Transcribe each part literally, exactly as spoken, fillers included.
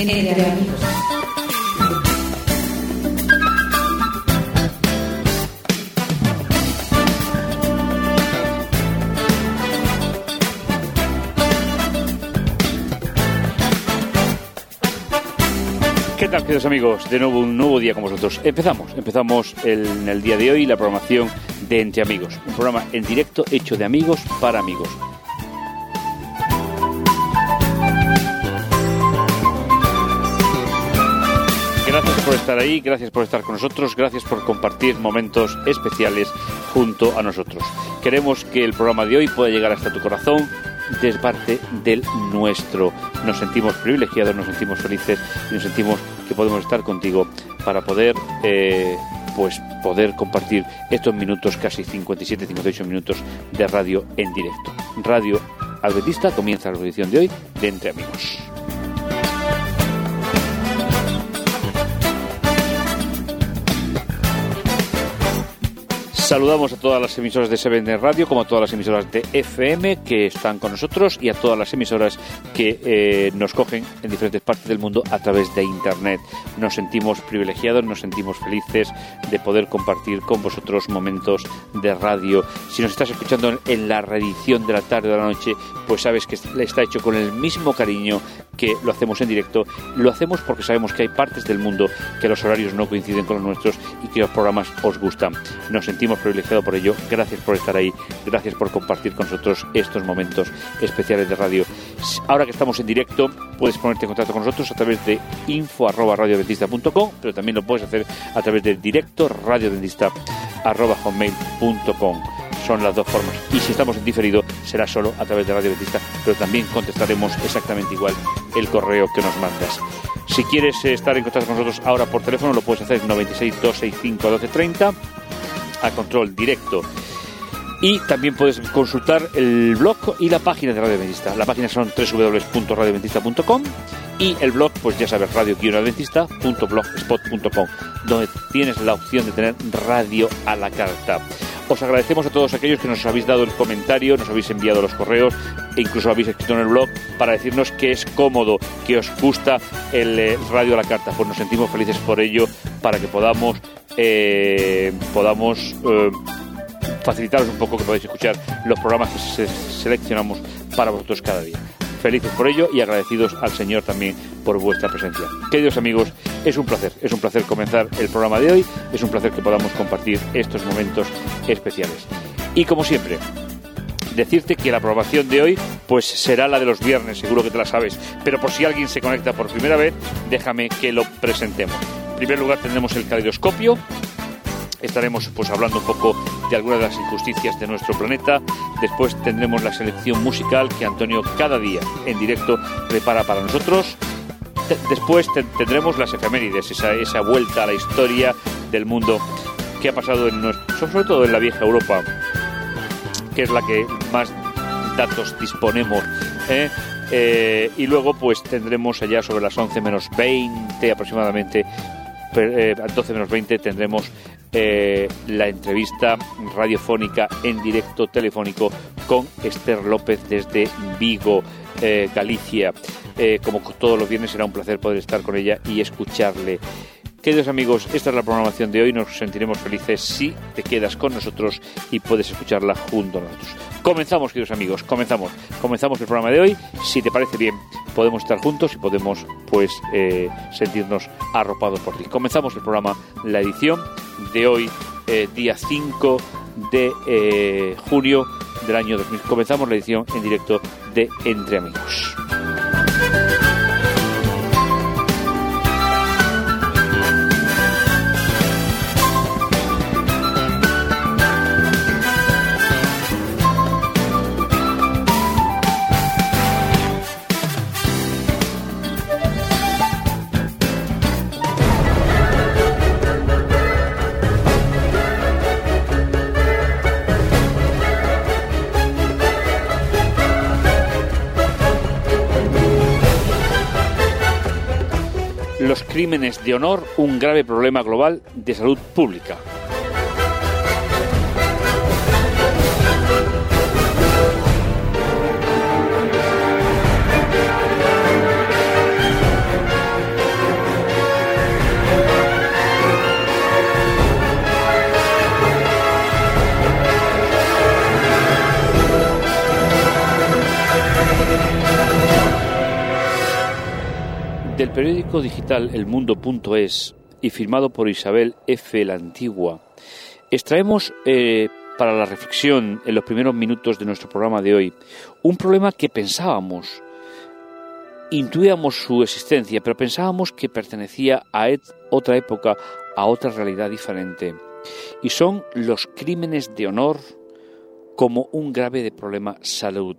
Entre amigos. ¿Qué tal, queridos amigos? De nuevo un nuevo día con vosotros. Empezamos, empezamos el, en el día de hoy la programación de Entre Amigos, un programa en directo hecho de amigos para amigos. Gracias por estar ahí, gracias por estar con nosotros, gracias por compartir momentos especiales junto a nosotros. Queremos que el programa de hoy pueda llegar hasta tu corazón desde parte del nuestro. Nos sentimos privilegiados, nos sentimos felices y nos sentimos que podemos estar contigo para poder eh, pues poder compartir estos minutos, casi cincuenta y siete, cincuenta y ocho minutos de radio en directo. Radio Adventista comienza la edición de hoy de Entre Amigos. Saludamos a todas las emisoras de Seven Day Radio, como a todas las emisoras de F M que están con nosotros y a todas las emisoras que eh, nos cogen en diferentes partes del mundo a través de Internet. Nos sentimos privilegiados, nos sentimos felices de poder compartir con vosotros momentos de radio. Si nos estás escuchando en la reedición de la tarde o de la noche, pues sabes que está hecho con el mismo cariño que lo hacemos en directo. Lo hacemos porque sabemos que hay partes del mundo que los horarios no coinciden con los nuestros y que los programas os gustan. Nos sentimos privilegiado por ello. Gracias por estar ahí, gracias por compartir con nosotros estos momentos especiales de radio. Ahora que estamos en directo, puedes ponerte en contacto con nosotros a través de info arroba radio adventista punto com, pero también lo puedes hacer a través de directo radio adventista arroba hotmail punto com. Son las dos formas. Y si estamos en diferido, será solo a través de Radio Adventista, pero también contestaremos exactamente igual el correo que nos mandas. Si quieres estar en contacto con nosotros ahora por teléfono, lo puedes hacer en noventa y seis, doscientos sesenta y cinco, doce treinta a control directo. Y también puedes consultar el blog y la página de Radio Adventista. La página son doble u doble u doble u punto radio adventista punto com y el blog, pues ya sabes, radio adventista punto blogspot punto com, donde tienes la opción de tener radio a la carta. Os agradecemos a todos aquellos que nos habéis dado el comentario, nos habéis enviado los correos e incluso habéis escrito en el blog para decirnos que es cómodo, que os gusta el eh, radio a la carta. Pues nos sentimos felices por ello, para que podamos eh, podamos eh, facilitaros un poco, que podáis escuchar los programas que se seleccionamos para vosotros cada día. Felices por ello y agradecidos al Señor también por vuestra presencia. Queridos amigos, es un placer, es un placer comenzar el programa de hoy, es un placer que podamos compartir estos momentos especiales. Y como siempre, decirte que la programación de hoy pues será la de los viernes, seguro que te la sabes, pero por si alguien se conecta por primera vez, déjame que lo presentemos. En primer lugar tendremos el caleidoscopio. Estaremos pues hablando un poco de algunas de las injusticias de nuestro planeta. Después tendremos la selección musical que Antonio cada día en directo prepara para nosotros. Después tendremos las efemérides, esa, esa vuelta a la historia del mundo que ha pasado en nuestro, sobre todo en la vieja Europa, que es la que más datos disponemos, ¿eh? Eh, y luego pues tendremos allá sobre las once menos veinte aproximadamente, eh, doce menos veinte tendremos Eh, la entrevista radiofónica en directo telefónico con Esther López desde Vigo, eh, Galicia. Eh, como todos los viernes será un placer poder estar con ella y escucharle. Queridos amigos, esta es la programación de hoy. Nos sentiremos felices si te quedas con nosotros y puedes escucharla junto a nosotros. Comenzamos, queridos amigos, comenzamos. Comenzamos el programa de hoy. Si te parece bien, podemos estar juntos y podemos pues eh, sentirnos arropados por ti. Comenzamos el programa, la edición de hoy, eh, día cinco de eh, junio del año dos mil. Comenzamos la edición en directo de Entre Amigos. Los crímenes de honor, un grave problema global de salud pública. periódico digital El Mundo punto es y firmado por Isabel F. la Antigua, extraemos eh, para la reflexión en los primeros minutos de nuestro programa de hoy un problema que pensábamos, intuíamos su existencia, pero pensábamos que pertenecía a et- otra época, a otra realidad diferente, y son los crímenes de honor como un grave de problema salud.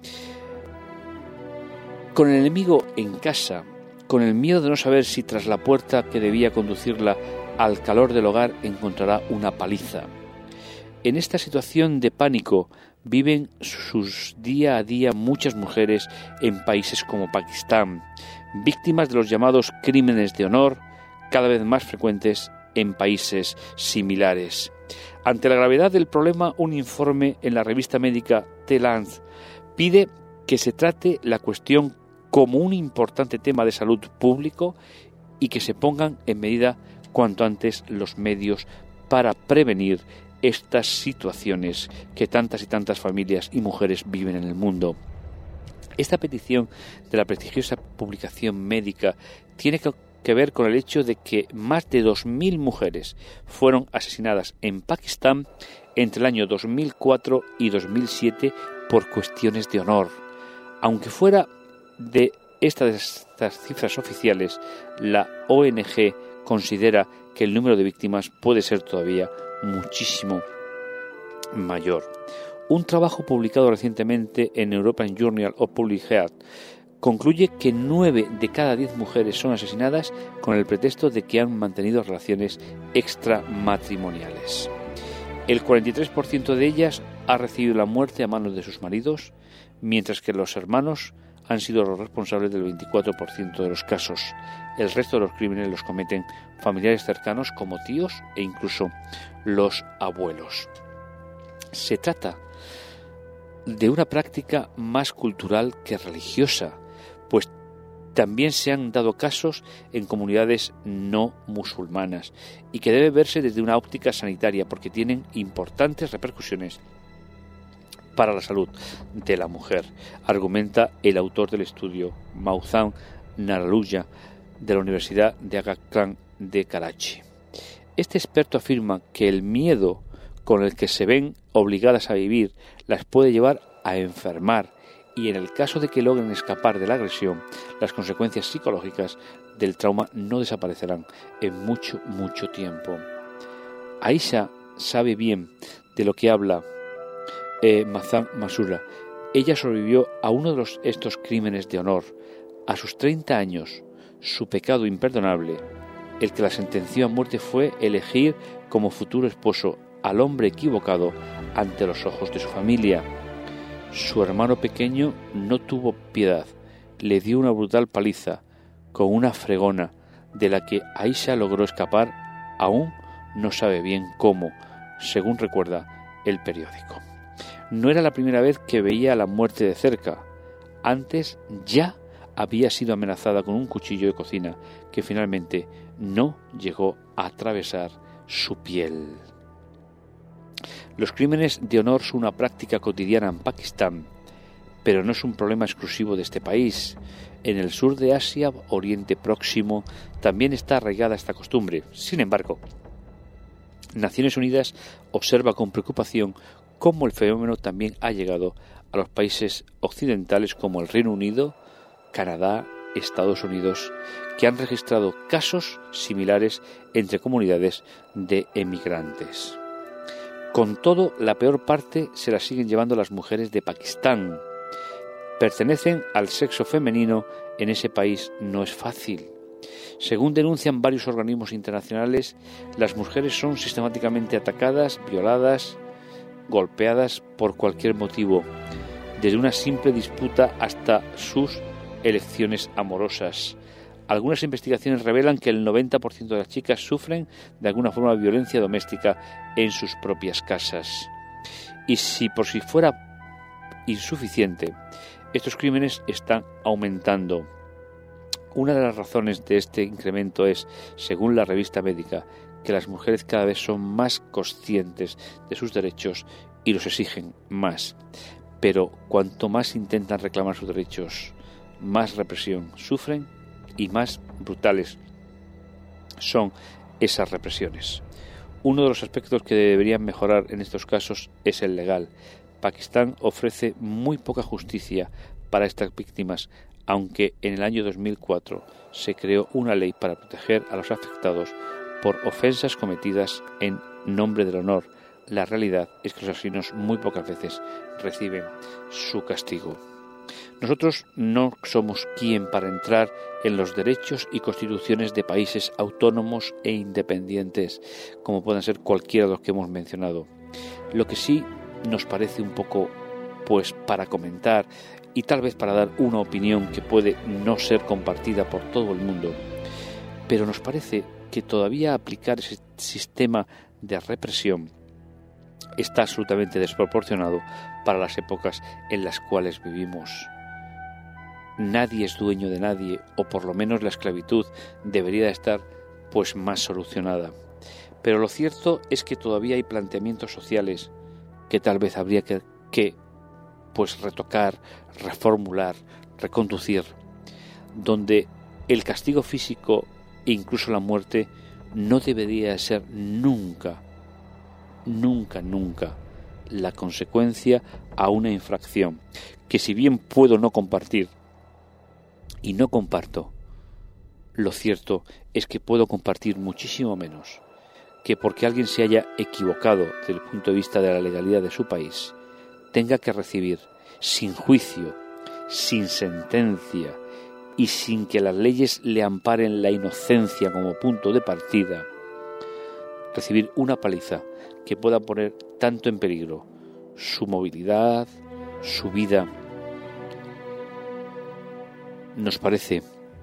Con el enemigo en casa, con el miedo de no saber si tras la puerta que debía conducirla al calor del hogar encontrará una paliza. En esta situación de pánico viven sus día a día muchas mujeres en países como Pakistán, víctimas de los llamados crímenes de honor, cada vez más frecuentes en países similares. Ante la gravedad del problema, un informe en la revista médica The Lancet pide que se trate la cuestión como un importante tema de salud público y que se pongan en medida cuanto antes los medios para prevenir estas situaciones que tantas y tantas familias y mujeres viven en el mundo. Esta petición de la prestigiosa publicación médica tiene que ver con el hecho de que más de dos mil mujeres fueron asesinadas en Pakistán entre el año dos mil cuatro y dos mil siete por cuestiones de honor. Aunque fuera de estas, estas cifras oficiales, la O N G considera que el número de víctimas puede ser todavía muchísimo mayor. Un trabajo publicado recientemente en European Journal of Public Health concluye que nueve de cada diez mujeres son asesinadas con el pretexto de que han mantenido relaciones extramatrimoniales. El cuarenta y tres por ciento de ellas ha recibido la muerte a manos de sus maridos, mientras que los hermanos han sido los responsables del veinticuatro por ciento de los casos. El resto de los crímenes los cometen familiares cercanos como tíos e incluso los abuelos. Se trata de una práctica más cultural que religiosa, pues también se han dado casos en comunidades no musulmanas y que debe verse desde una óptica sanitaria porque tienen importantes repercusiones para la salud de la mujer, argumenta el autor del estudio, Mausam Naraluya, de la Universidad de Aga Khan de Karachi. Este experto afirma que el miedo con el que se ven obligadas a vivir las puede llevar a enfermar y en el caso de que logren escapar de la agresión, las consecuencias psicológicas del trauma no desaparecerán en mucho, mucho tiempo. Aisha sabe bien de lo que habla eh, Mausam Masura. Ella sobrevivió a uno de los, estos crímenes de honor. A sus treinta años, su pecado imperdonable, el que la sentenció a muerte, fue elegir como futuro esposo al hombre equivocado ante los ojos de su familia. Su hermano pequeño no tuvo piedad, le dio una brutal paliza con una fregona de la que Aisha logró escapar, aún no sabe bien cómo, según recuerda el periódico. No era la primera vez que veía la muerte de cerca. Antes ya había sido amenazada con un cuchillo de cocina que finalmente no llegó a atravesar su piel. Los crímenes de honor son una práctica cotidiana en Pakistán, pero no es un problema exclusivo de este país. En el sur de Asia, Oriente Próximo, también está arraigada esta costumbre. Sin embargo, Naciones Unidas observa con preocupación cómo el fenómeno también ha llegado a los países occidentales como el Reino Unido, Canadá, Estados Unidos, que han registrado casos similares entre comunidades de emigrantes. Con todo, la peor parte se la siguen llevando las mujeres de Pakistán. Pertenecen al sexo femenino en ese país no es fácil. Según denuncian varios organismos internacionales, las mujeres son sistemáticamente atacadas, violadas, golpeadas por cualquier motivo, desde una simple disputa hasta sus elecciones amorosas. Algunas investigaciones revelan que el noventa por ciento de las chicas sufren de alguna forma de violencia doméstica en sus propias casas. Y si por si fuera insuficiente, estos crímenes están aumentando. Una de las razones de este incremento es, según la revista médica, que las mujeres cada vez son más conscientes de sus derechos y los exigen más. Pero cuanto más intentan reclamar sus derechos, más represión sufren y más brutales son esas represiones. Uno de los aspectos que deberían mejorar en estos casos es el legal. Pakistán ofrece muy poca justicia para estas víctimas, aunque en el año dos mil cuatro se creó una ley para proteger a los afectados por ofensas cometidas en nombre del honor. La realidad es que los asesinos muy pocas veces reciben su castigo. Nosotros no somos quien para entrar en los derechos y constituciones de países autónomos e independientes, como puedan ser cualquiera de los que hemos mencionado. Lo que sí nos parece un poco, pues, para comentar y tal vez para dar una opinión que puede no ser compartida por todo el mundo, pero nos parece que todavía aplicar ese sistema de represión está absolutamente desproporcionado para las épocas en las cuales vivimos. Nadie es dueño de nadie, o por lo menos la esclavitud debería estar pues más solucionada. Pero lo cierto es que todavía hay planteamientos sociales que tal vez habría que, que pues retocar, reformular, reconducir, donde el castigo físico e incluso la muerte no debería ser nunca, nunca, nunca la consecuencia a una infracción que, si bien puedo no compartir y no comparto, lo cierto es que puedo compartir muchísimo menos que porque alguien se haya equivocado desde el punto de vista de la legalidad de su país tenga que recibir sin juicio, sin sentencia y sin que las leyes le amparen la inocencia como punto de partida, recibir una paliza que pueda poner tanto en peligro su movilidad, su vida. Nos parece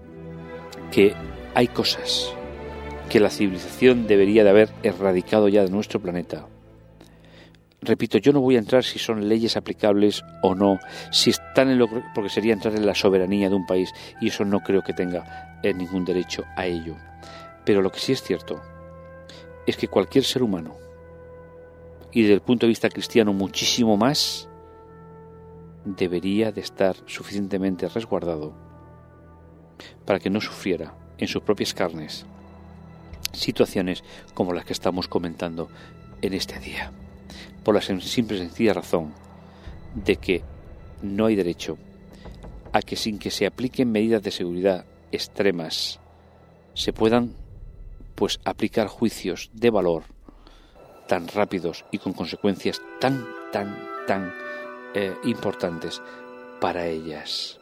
que hay cosas que la civilización debería de haber erradicado ya de nuestro planeta. Repito, yo no voy a entrar si son leyes aplicables o no, si están en lo, porque sería entrar en la soberanía de un país y eso no creo que tenga eh, ningún derecho a ello. Pero lo que sí es cierto es que cualquier ser humano, y desde el punto de vista cristiano muchísimo más, debería de estar suficientemente resguardado para que no sufriera en sus propias carnes situaciones como las que estamos comentando en este día, por la simple y sencilla razón de que no hay derecho a que sin que se apliquen medidas de seguridad extremas se puedan pues aplicar juicios de valor tan rápidos y con consecuencias tan, tan, tan eh, importantes para ellas.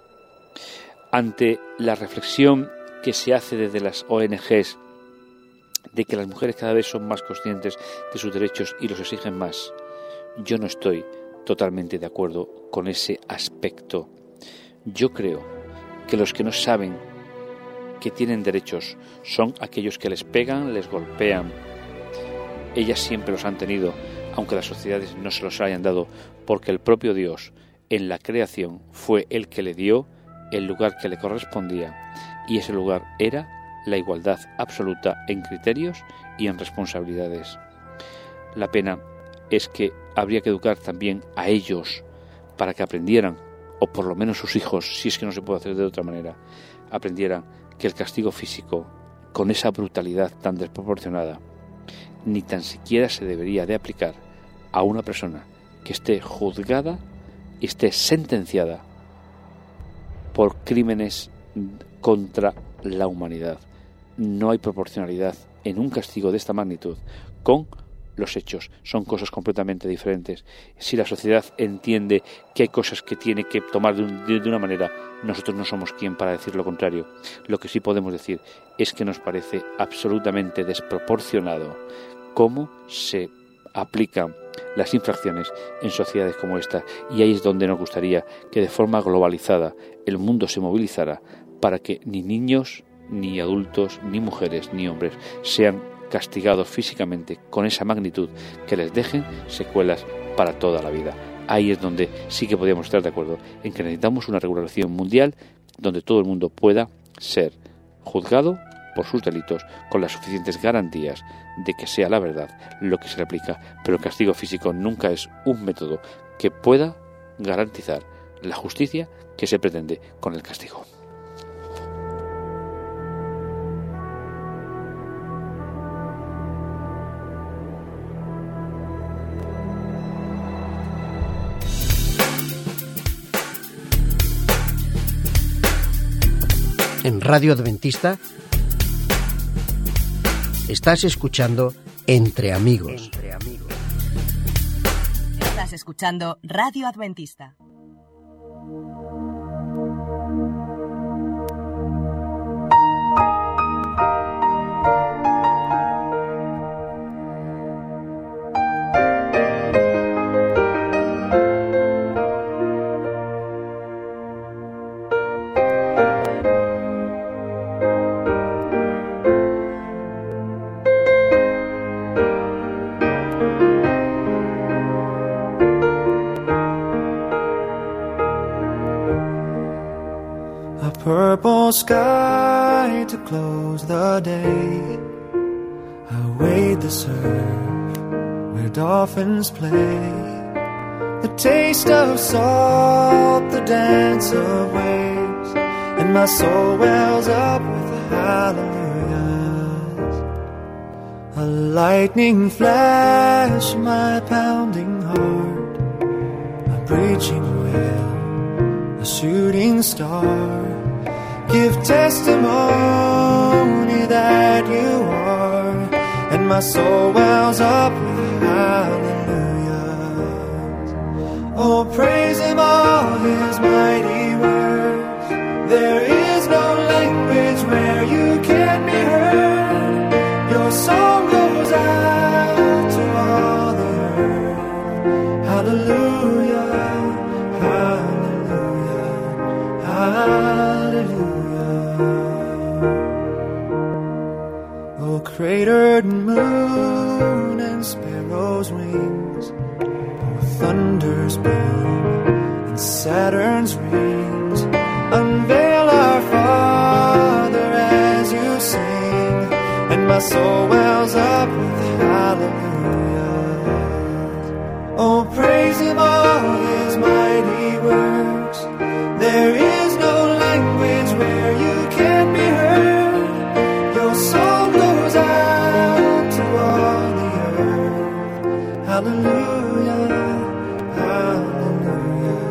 Ante la reflexión que se hace desde las O N Ges de que las mujeres cada vez son más conscientes de sus derechos y los exigen más, yo no estoy totalmente de acuerdo con ese aspecto. Yo creo que los que no saben que tienen derechos son aquellos que les pegan, les golpean. Ellas siempre los han tenido, aunque las sociedades no se los hayan dado, porque el propio Dios en la creación fue el que le dio el lugar que le correspondía, y ese lugar era la igualdad absoluta en criterios y en responsabilidades. La pena es que habría que educar también a ellos para que aprendieran, o por lo menos sus hijos, si es que no se puede hacer de otra manera, aprendieran que el castigo físico, con esa brutalidad tan desproporcionada, ni tan siquiera se debería de aplicar a una persona que esté juzgada y esté sentenciada por crímenes contra la humanidad. No hay proporcionalidad en un castigo de esta magnitud con los hechos. Son cosas completamente diferentes. Si la sociedad entiende que hay cosas que tiene que tomar de, un, de, de una manera, nosotros no somos quien para decir lo contrario. Lo que sí podemos decir es que nos parece absolutamente desproporcionado cómo se aplican las infracciones en sociedades como esta, y ahí es donde nos gustaría que de forma globalizada el mundo se movilizara para que ni niños, ni adultos, ni mujeres, ni hombres sean castigados físicamente con esa magnitud que les dejen secuelas para toda la vida. Ahí es donde sí que podríamos estar de acuerdo en que necesitamos una regulación mundial donde todo el mundo pueda ser juzgado por sus delitos con las suficientes garantías de que sea la verdad lo que se le aplica, pero el castigo físico nunca es un método que pueda garantizar la justicia que se pretende con el castigo. Radio Adventista? Estás escuchando Entre Amigos. Entre Amigos. Estás escuchando Radio Adventista. Purple sky to close the day. I wade the surf where dolphins play. The taste of salt, the dance of waves, and my soul wells up with hallelujahs. A lightning flash, my pounding heart, a breaching whale, a shooting star. Give testimony that you are, and my soul wells up with hallelujahs. Oh, praise Him, all His mighty works. There is no language where you can be heard. Your song goes out to all the earth. Hallelujah, hallelujah, hallelujah. Oh, cratered moon and sparrow's wings, oh, thunder's boom and Saturn's rings, unveil our Father as you sing, and my soul wells up with hallelujahs. Oh, praise Him, all His mighty works. There is no language where you can be heard. Your song goes out to all the earth. Hallelujah, hallelujah,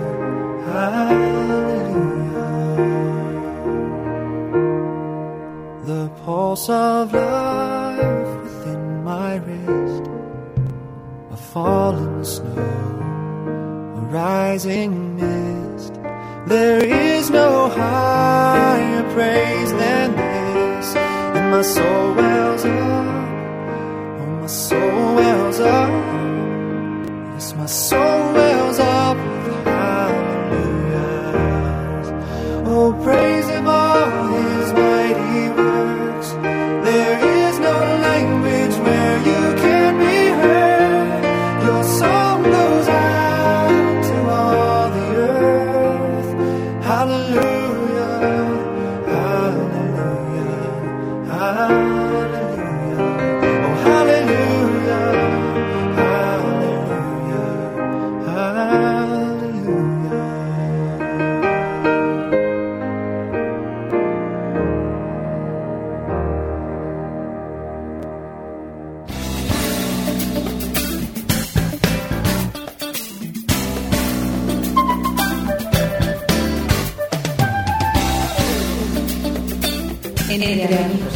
hallelujah. The pulse of life within my wrist, a fallen snow, a rising mist. There is no higher praise than this, and my soul wells up, oh, my soul wells up, yes, my soul wells up with hallelujahs. Oh, praise Him, all His mighty works. There is no language where you can be heard. Your song goes out to all the earth. Hallelujah, hallelujah, hallelujah. Oh, hallelujah, hallelujah, hallelujah. Entre Amigos.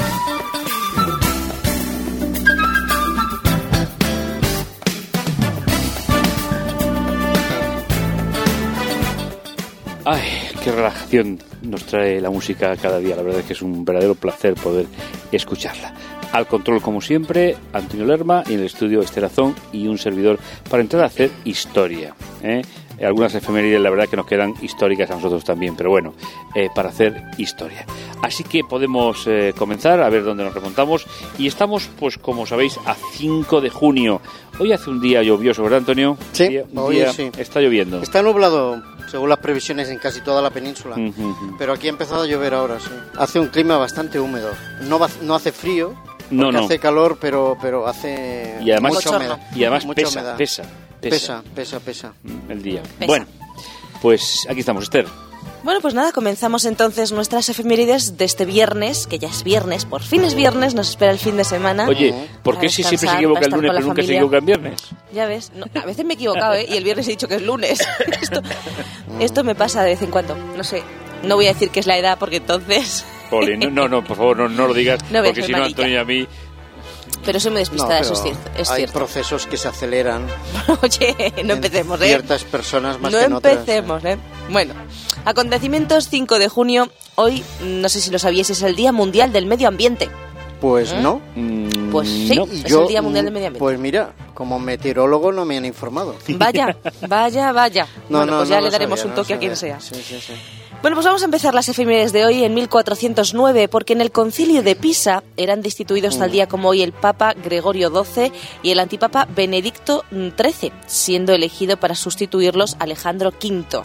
Ay, qué relajación nos trae la música cada día. La verdad es que es un verdadero placer poder escucharla. Al control, como siempre, Antonio Lerma, y en el estudio Esther Azón y un servidor para entrar a hacer historia, ¿eh? Algunas efemérides, la verdad, que nos quedan históricas a nosotros también, pero bueno, eh, para hacer historia. Así que podemos eh, comenzar a ver dónde nos remontamos. Y estamos, pues como sabéis, a cinco de junio. Hoy hace un día lluvioso, ¿verdad, Antonio? Sí, día, un hoy día sí. Está lloviendo. Está nublado, según las previsiones, en casi toda la península. Uh-huh, uh-huh. Pero aquí ha empezado a llover ahora, sí. Hace un clima bastante húmedo. No, va, no hace frío, no, no. hace calor, pero, pero hace y además, mucha humedad. Y además mucha pesa, humedad. pesa, pesa, pesa, pesa, pesa. El día. Pesa. Bueno, pues aquí estamos, Esther. Bueno, pues nada, comenzamos entonces nuestras efemérides de este viernes, que ya es viernes, por fin es viernes, nos espera el fin de semana. Oye, ¿por qué si siempre se equivoca el lunes pero nunca se equivoca el viernes? Ya ves, no, a veces me he equivocado, ¿eh? Y el viernes he dicho que es lunes. esto, esto me pasa de vez en cuando, no sé, no voy a decir que es la edad porque entonces Jolín, no, no, no, por favor, no, no lo digas, No, porque soy si no, malilla. Antonio y a mí... Pero soy muy despistada, No, eso es pero cierto. Es hay cierto. procesos que se aceleran. Oye, no en empecemos, ¿eh? Ciertas personas más No que en otras. empecemos, ¿eh? Bueno, acontecimientos cinco de junio. Hoy, no sé si lo sabíais, es el Día Mundial del Medio Ambiente. Pues no. Mm, Pues sí. no. Y Es el Día Mundial del Medio Ambiente. Pues mira, como meteorólogo no me han informado. Vaya, vaya, vaya. No, bueno, no, pues ya no le lo daremos sabía, un no toque a quien sabía. sea. Sí, sí, sí. Bueno, pues vamos a empezar las efemérides de hoy en mil cuatrocientos nueve, porque en el concilio de Pisa eran destituidos tal día como hoy el Papa Gregorio doce y el antipapa Benedicto trece, siendo elegido para sustituirlos Alejandro quinto.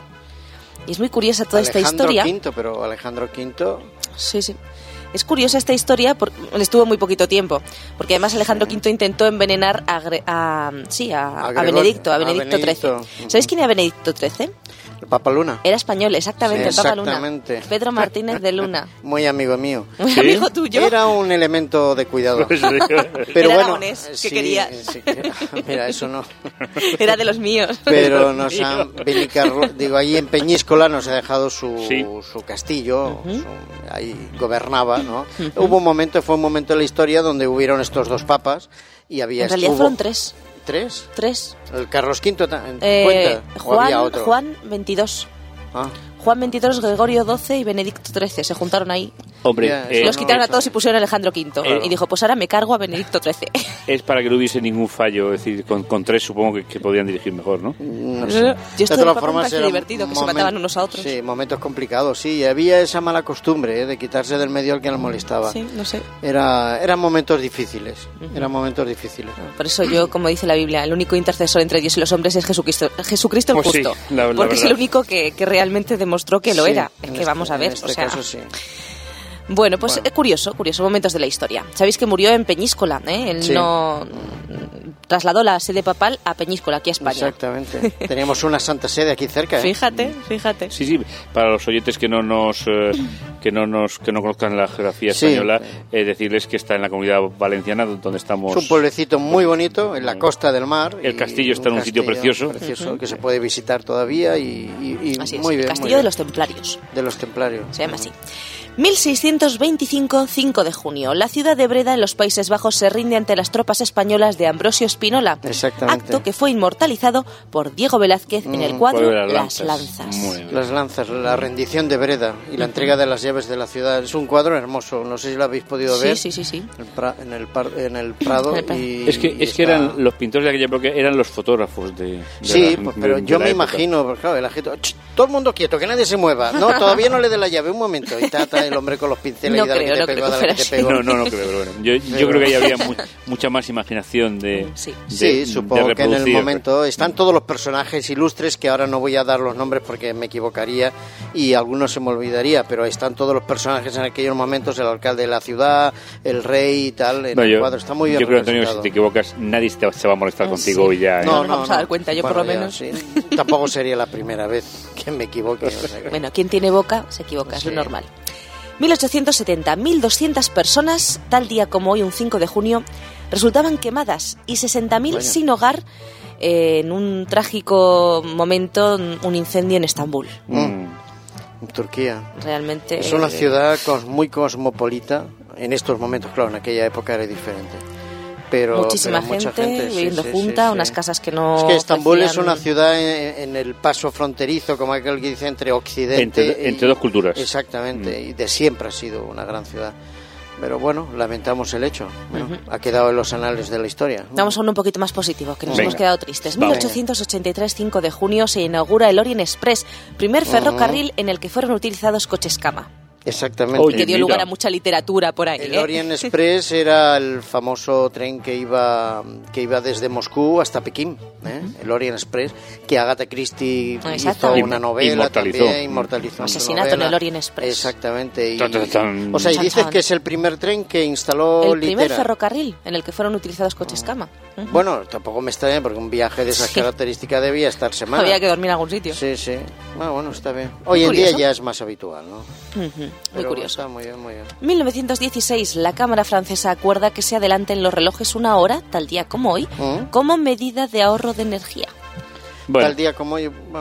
Y es muy curiosa toda esta historia. Alejandro quinto, pero Alejandro quinto... Sí, sí. Es curiosa esta historia, porque le estuvo muy poquito tiempo, porque además Alejandro quinto intentó envenenar a, Gre- a sí, a, A a Gregorio- Benedicto, a a Benedicto trece. Benedicto. ¿Sabéis quién era Benedicto trece? El Papa Luna. Era español, exactamente, Sí, el Papa Luna. exactamente. Pedro Martínez de Luna. Muy amigo mío. Un ¿Sí? amigo tuyo. Era un elemento de cuidado. Pues, Pero Era bueno, aragonés, ¿qué sí, querías? sí, que- mira, eso no. Era de los míos. Pero nos han Benicarro- digo, ahí en Peñíscola nos ha dejado su, Sí. su castillo, su- ahí gobernaba, ¿no? Hubo un momento, fue un momento en la historia donde hubieron estos dos papas y había En realidad estuvo- fueron tres. ¿Tres? Tres. ¿El Carlos quinto ta- Eh, cuenta? ¿O había Juan, otro? Juan veintidós. Ah, Juan veintidós, Gregorio doce y Benedicto trece. Se juntaron ahí. Hombre, Ya, eh, eso Los no, quitaron a eso todos no. y pusieron a Alejandro quinto. Eh. Y dijo, pues ahora me cargo a Benedicto trece. es para que no hubiese ningún fallo, es decir, con, con tres supongo que, que podían dirigir mejor, ¿no? no sé. Yo De esto del todas Papa me formas, parece era divertido, que se momen- mataban unos a otros. Sí, momentos complicados, sí. Había esa mala costumbre, ¿eh? De quitarse del medio al que nos molestaba. Sí, no sé. Era, eran momentos difíciles, eran momentos difíciles. Por eso yo, como dice la Biblia, el único intercesor entre Dios y los hombres es Jesucristo, Jesucristo el Pues sí, justo. la- la porque es verdad. el único que, que realmente demostró que lo Sí, era. Es en que este- vamos a ver, en este o sea... caso sí. Bueno, pues Bueno. es curioso, curioso, momentos de la historia. Sabéis que murió en Peñíscola, ¿eh? Él Sí. no trasladó la sede papal a Peñíscola, aquí a España. Exactamente. Teníamos una santa sede aquí cerca, ¿eh? Fíjate, fíjate. Sí, sí, para los oyentes que no nos eh, que no nos que no conozcan la geografía Sí. española, eh, decirles que está en la Comunidad Valenciana donde estamos. Es un pueblecito muy bonito en la costa del mar. El y castillo está en un sitio castillo precioso. que se puede visitar todavía y, y- y Así es, muy el bien. Castillo muy bien. de los Templarios. De los templarios. Se llama así. mil seiscientos veinticinco, cinco de junio. La ciudad de Breda, en los Países Bajos, se rinde ante las tropas españolas de Ambrosio Spinola. Exactamente. Acto que fue inmortalizado por Diego Velázquez en el Mm, cuadro cuadro de Las las Lanzas. lanzas. Muy bien. Las lanzas, la rendición de Breda y la entrega de las llaves de la ciudad. Es un cuadro hermoso, no sé si lo habéis podido Sí, ver. sí, sí, sí. El pra- en, el par- en el Prado. En el Prado. y- Es que y es que está- eran los pintores de aquella época eran los fotógrafos de, de Sí, la- pues, de- pero de yo la me época. imagino, porque claro, la gente, "Ch, todo el mundo quieto, que nadie se mueva. No, todavía no le dé la llave, un momento. Y trata el hombre con los pinceles No y dale creo, que no te pego, creo que dale que te fuera pego. No, no, no creo, pero bueno. Yo, yo Pero- creo que ahí había mu- mucha más imaginación de, Sí. de- Sí, de supongo que en el reproducir. momento están todos los personajes ilustres que ahora no voy a dar los nombres porque me equivocaría y algunos se me olvidaría, pero están todos los personajes en aquellos momentos, el alcalde de la ciudad, el rey y tal, en No, el yo, cuadro. Está muy bien yo creo, Antonio, que si representado. te equivocas, nadie te- se va a molestar contigo Sí. hoy ya. ¿eh? No, nos vamos a dar cuenta, yo por lo ya, menos. sí. Tampoco sería la primera vez que me equivoque. o sea que- Bueno, quien tiene boca se equivoca, es Sí. lo normal. mil ochocientos setenta, mil doscientas personas, tal día como hoy, un cinco de junio, resultaban quemadas y sesenta mil Vaya. sin hogar eh, en un trágico momento, un incendio en Estambul. Mm. En Turquía. Realmente... Es una eh, ciudad cos- muy cosmopolita. En estos momentos, claro, en aquella época era diferente. Pero, Muchísima pero mucha gente, sí, viviendo sí, junta, sí, sí. unas casas que no... Es que Estambul es ofrecían- una ciudad en, en el paso fronterizo, como aquel que dice, entre Occidente Entre- y- entre dos culturas. Exactamente, Mm. y de siempre ha sido una gran ciudad. Pero bueno, lamentamos el hecho. Bueno, ha quedado en los anales de la historia. Vamos a uno un poquito más positivo, que nos Venga. hemos quedado tristes. Vamos. mil ochocientos ochenta y tres, cinco de junio, se inaugura el Orient Express, primer ferrocarril en el que fueron utilizados coches cama. Exactamente. Oye, Que dio mira. lugar a mucha literatura por ahí. El ¿eh? Orient Express era el famoso tren que iba que iba desde Moscú hasta Pekín, ¿eh? El Orient Express, que Agatha Christie hizo Exactamente. una novela Inmortalizó. también, inmortalizó una Asesinato en novela. el Orient Express. Exactamente. Y, Tan, tan, tan. o sea, y Chan, dices chan. que es el primer tren que instaló El primer litera. ferrocarril en el que fueron utilizados coches cama. Ujú. Bueno, tampoco me extraña porque un viaje de esas Sí. características debía estar semana. Había que dormir en algún sitio. Sí, sí. Bueno, bueno, está bien. Hoy en curioso. día ya es más habitual, ¿no? Ujú, Muy Pero curioso. Está muy bien, muy bien. mil novecientos dieciséis, la Cámara Francesa acuerda que se adelanten los relojes una hora, tal día como hoy, ¿Mm? como medida de ahorro de energía. Bueno, Tal día como hoy, bueno,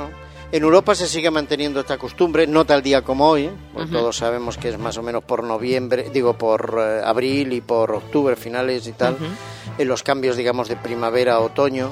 En Europa se sigue manteniendo esta costumbre, no tal día como hoy, ¿eh? Pues Uh-huh. todos sabemos que es más o menos por noviembre, digo por eh, abril y por octubre, finales y tal, Uh-huh. en los cambios, digamos, de primavera a otoño.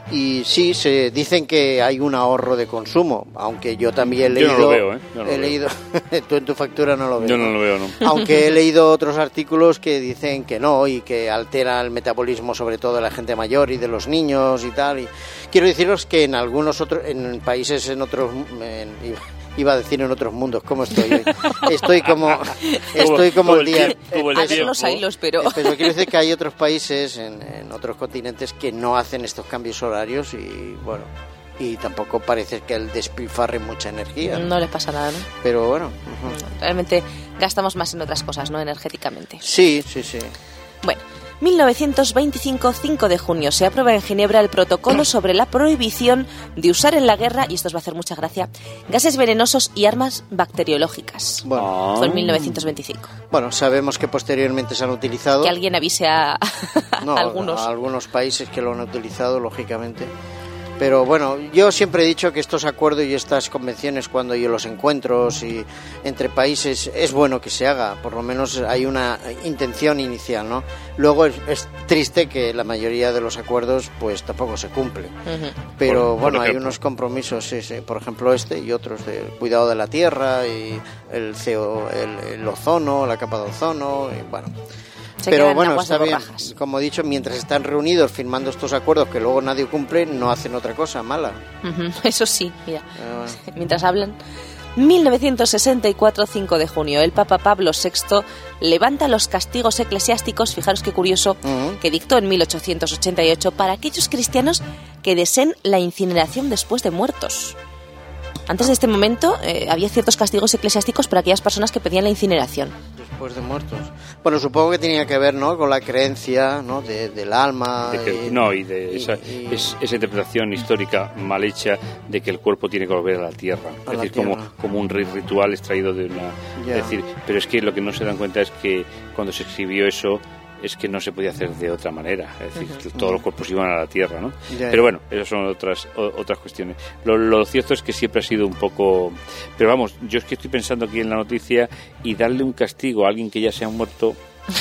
Y sí, se dicen que hay un ahorro de consumo, aunque yo también he Yo leído... no lo veo, ¿eh? Yo no lo he veo. leído tú en tu factura no lo ves. Yo no lo veo, no. Aunque he leído otros artículos que dicen que no y que altera el metabolismo sobre todo de la gente mayor y de los niños y tal. Y quiero deciros que en algunos otros, en países, en otros, en, iba a decir en otros mundos, ¿cómo estoy hoy? Estoy como, estoy como el día. Como el A ver tiempo. los hilos, pero... Pero quiero decir que hay otros países en, en otros continentes que no hacen estos cambios horarios y bueno, y tampoco parece que el despilfarre mucha energía, ¿no? No les pasa nada, ¿no? Pero bueno, ujú. Realmente gastamos más en otras cosas, ¿no? Energéticamente. Sí, sí, sí. Bueno, mil novecientos veinticinco, cinco de junio, se aprueba en Ginebra el protocolo sobre la prohibición de usar en la guerra, y esto os va a hacer mucha gracia, gases venenosos y armas bacteriológicas. Bueno, Ah. Fue en mil novecientos veinticinco. bueno, sabemos que posteriormente se han utilizado. Que alguien avise a, a No, algunos. a algunos países que lo han utilizado, lógicamente. Pero bueno, yo siempre he dicho que estos acuerdos y estas convenciones, cuando yo los encuentros y entre países, es bueno que se haga, por lo menos hay una intención inicial, ¿no? Luego es, es triste que la mayoría de los acuerdos pues tampoco se cumple. Ujú. Pero Por- por bueno, hay ejemplo. unos compromisos, sí, sí, por ejemplo este y otros, del cuidado de la tierra y el, C O, el, el ozono, la capa de ozono, y bueno... Se Pero quedan bueno, aguas está de bien. borrajas. Como he dicho, mientras están reunidos firmando estos acuerdos que luego nadie cumple, no hacen otra cosa mala. Ujú, eso sí, mira, Eh, mientras hablan. mil novecientos sesenta y cuatro, cinco de junio, el Papa Pablo sexto levanta los castigos eclesiásticos, fijaros qué curioso, Ujú. que dictó en mil ochocientos ochenta y ocho para aquellos cristianos que deseen la incineración después de muertos. Antes de este momento eh, había ciertos castigos eclesiásticos para aquellas personas que pedían la incineración. después de muertos. Bueno, supongo que tenía que ver, ¿no?, con la creencia, ¿no?, de, del alma. De que- y- no, y de esa, y- es- esa interpretación histórica mal hecha de que el cuerpo tiene que volver a la tierra. A es la decir, como, tierra. como un ri- ritual extraído de una... Ya. Es decir, pero es que lo que no se dan cuenta es que cuando se escribió eso es que no se podía hacer de otra manera. Es decir, que todos los cuerpos iban a la tierra, ¿no? Ya, Pero ya. bueno, esas son otras o- otras cuestiones. Lo, lo cierto es que siempre ha sido un poco... Pero vamos, yo es que estoy pensando aquí en la noticia y darle un castigo a alguien que ya se ha muerto...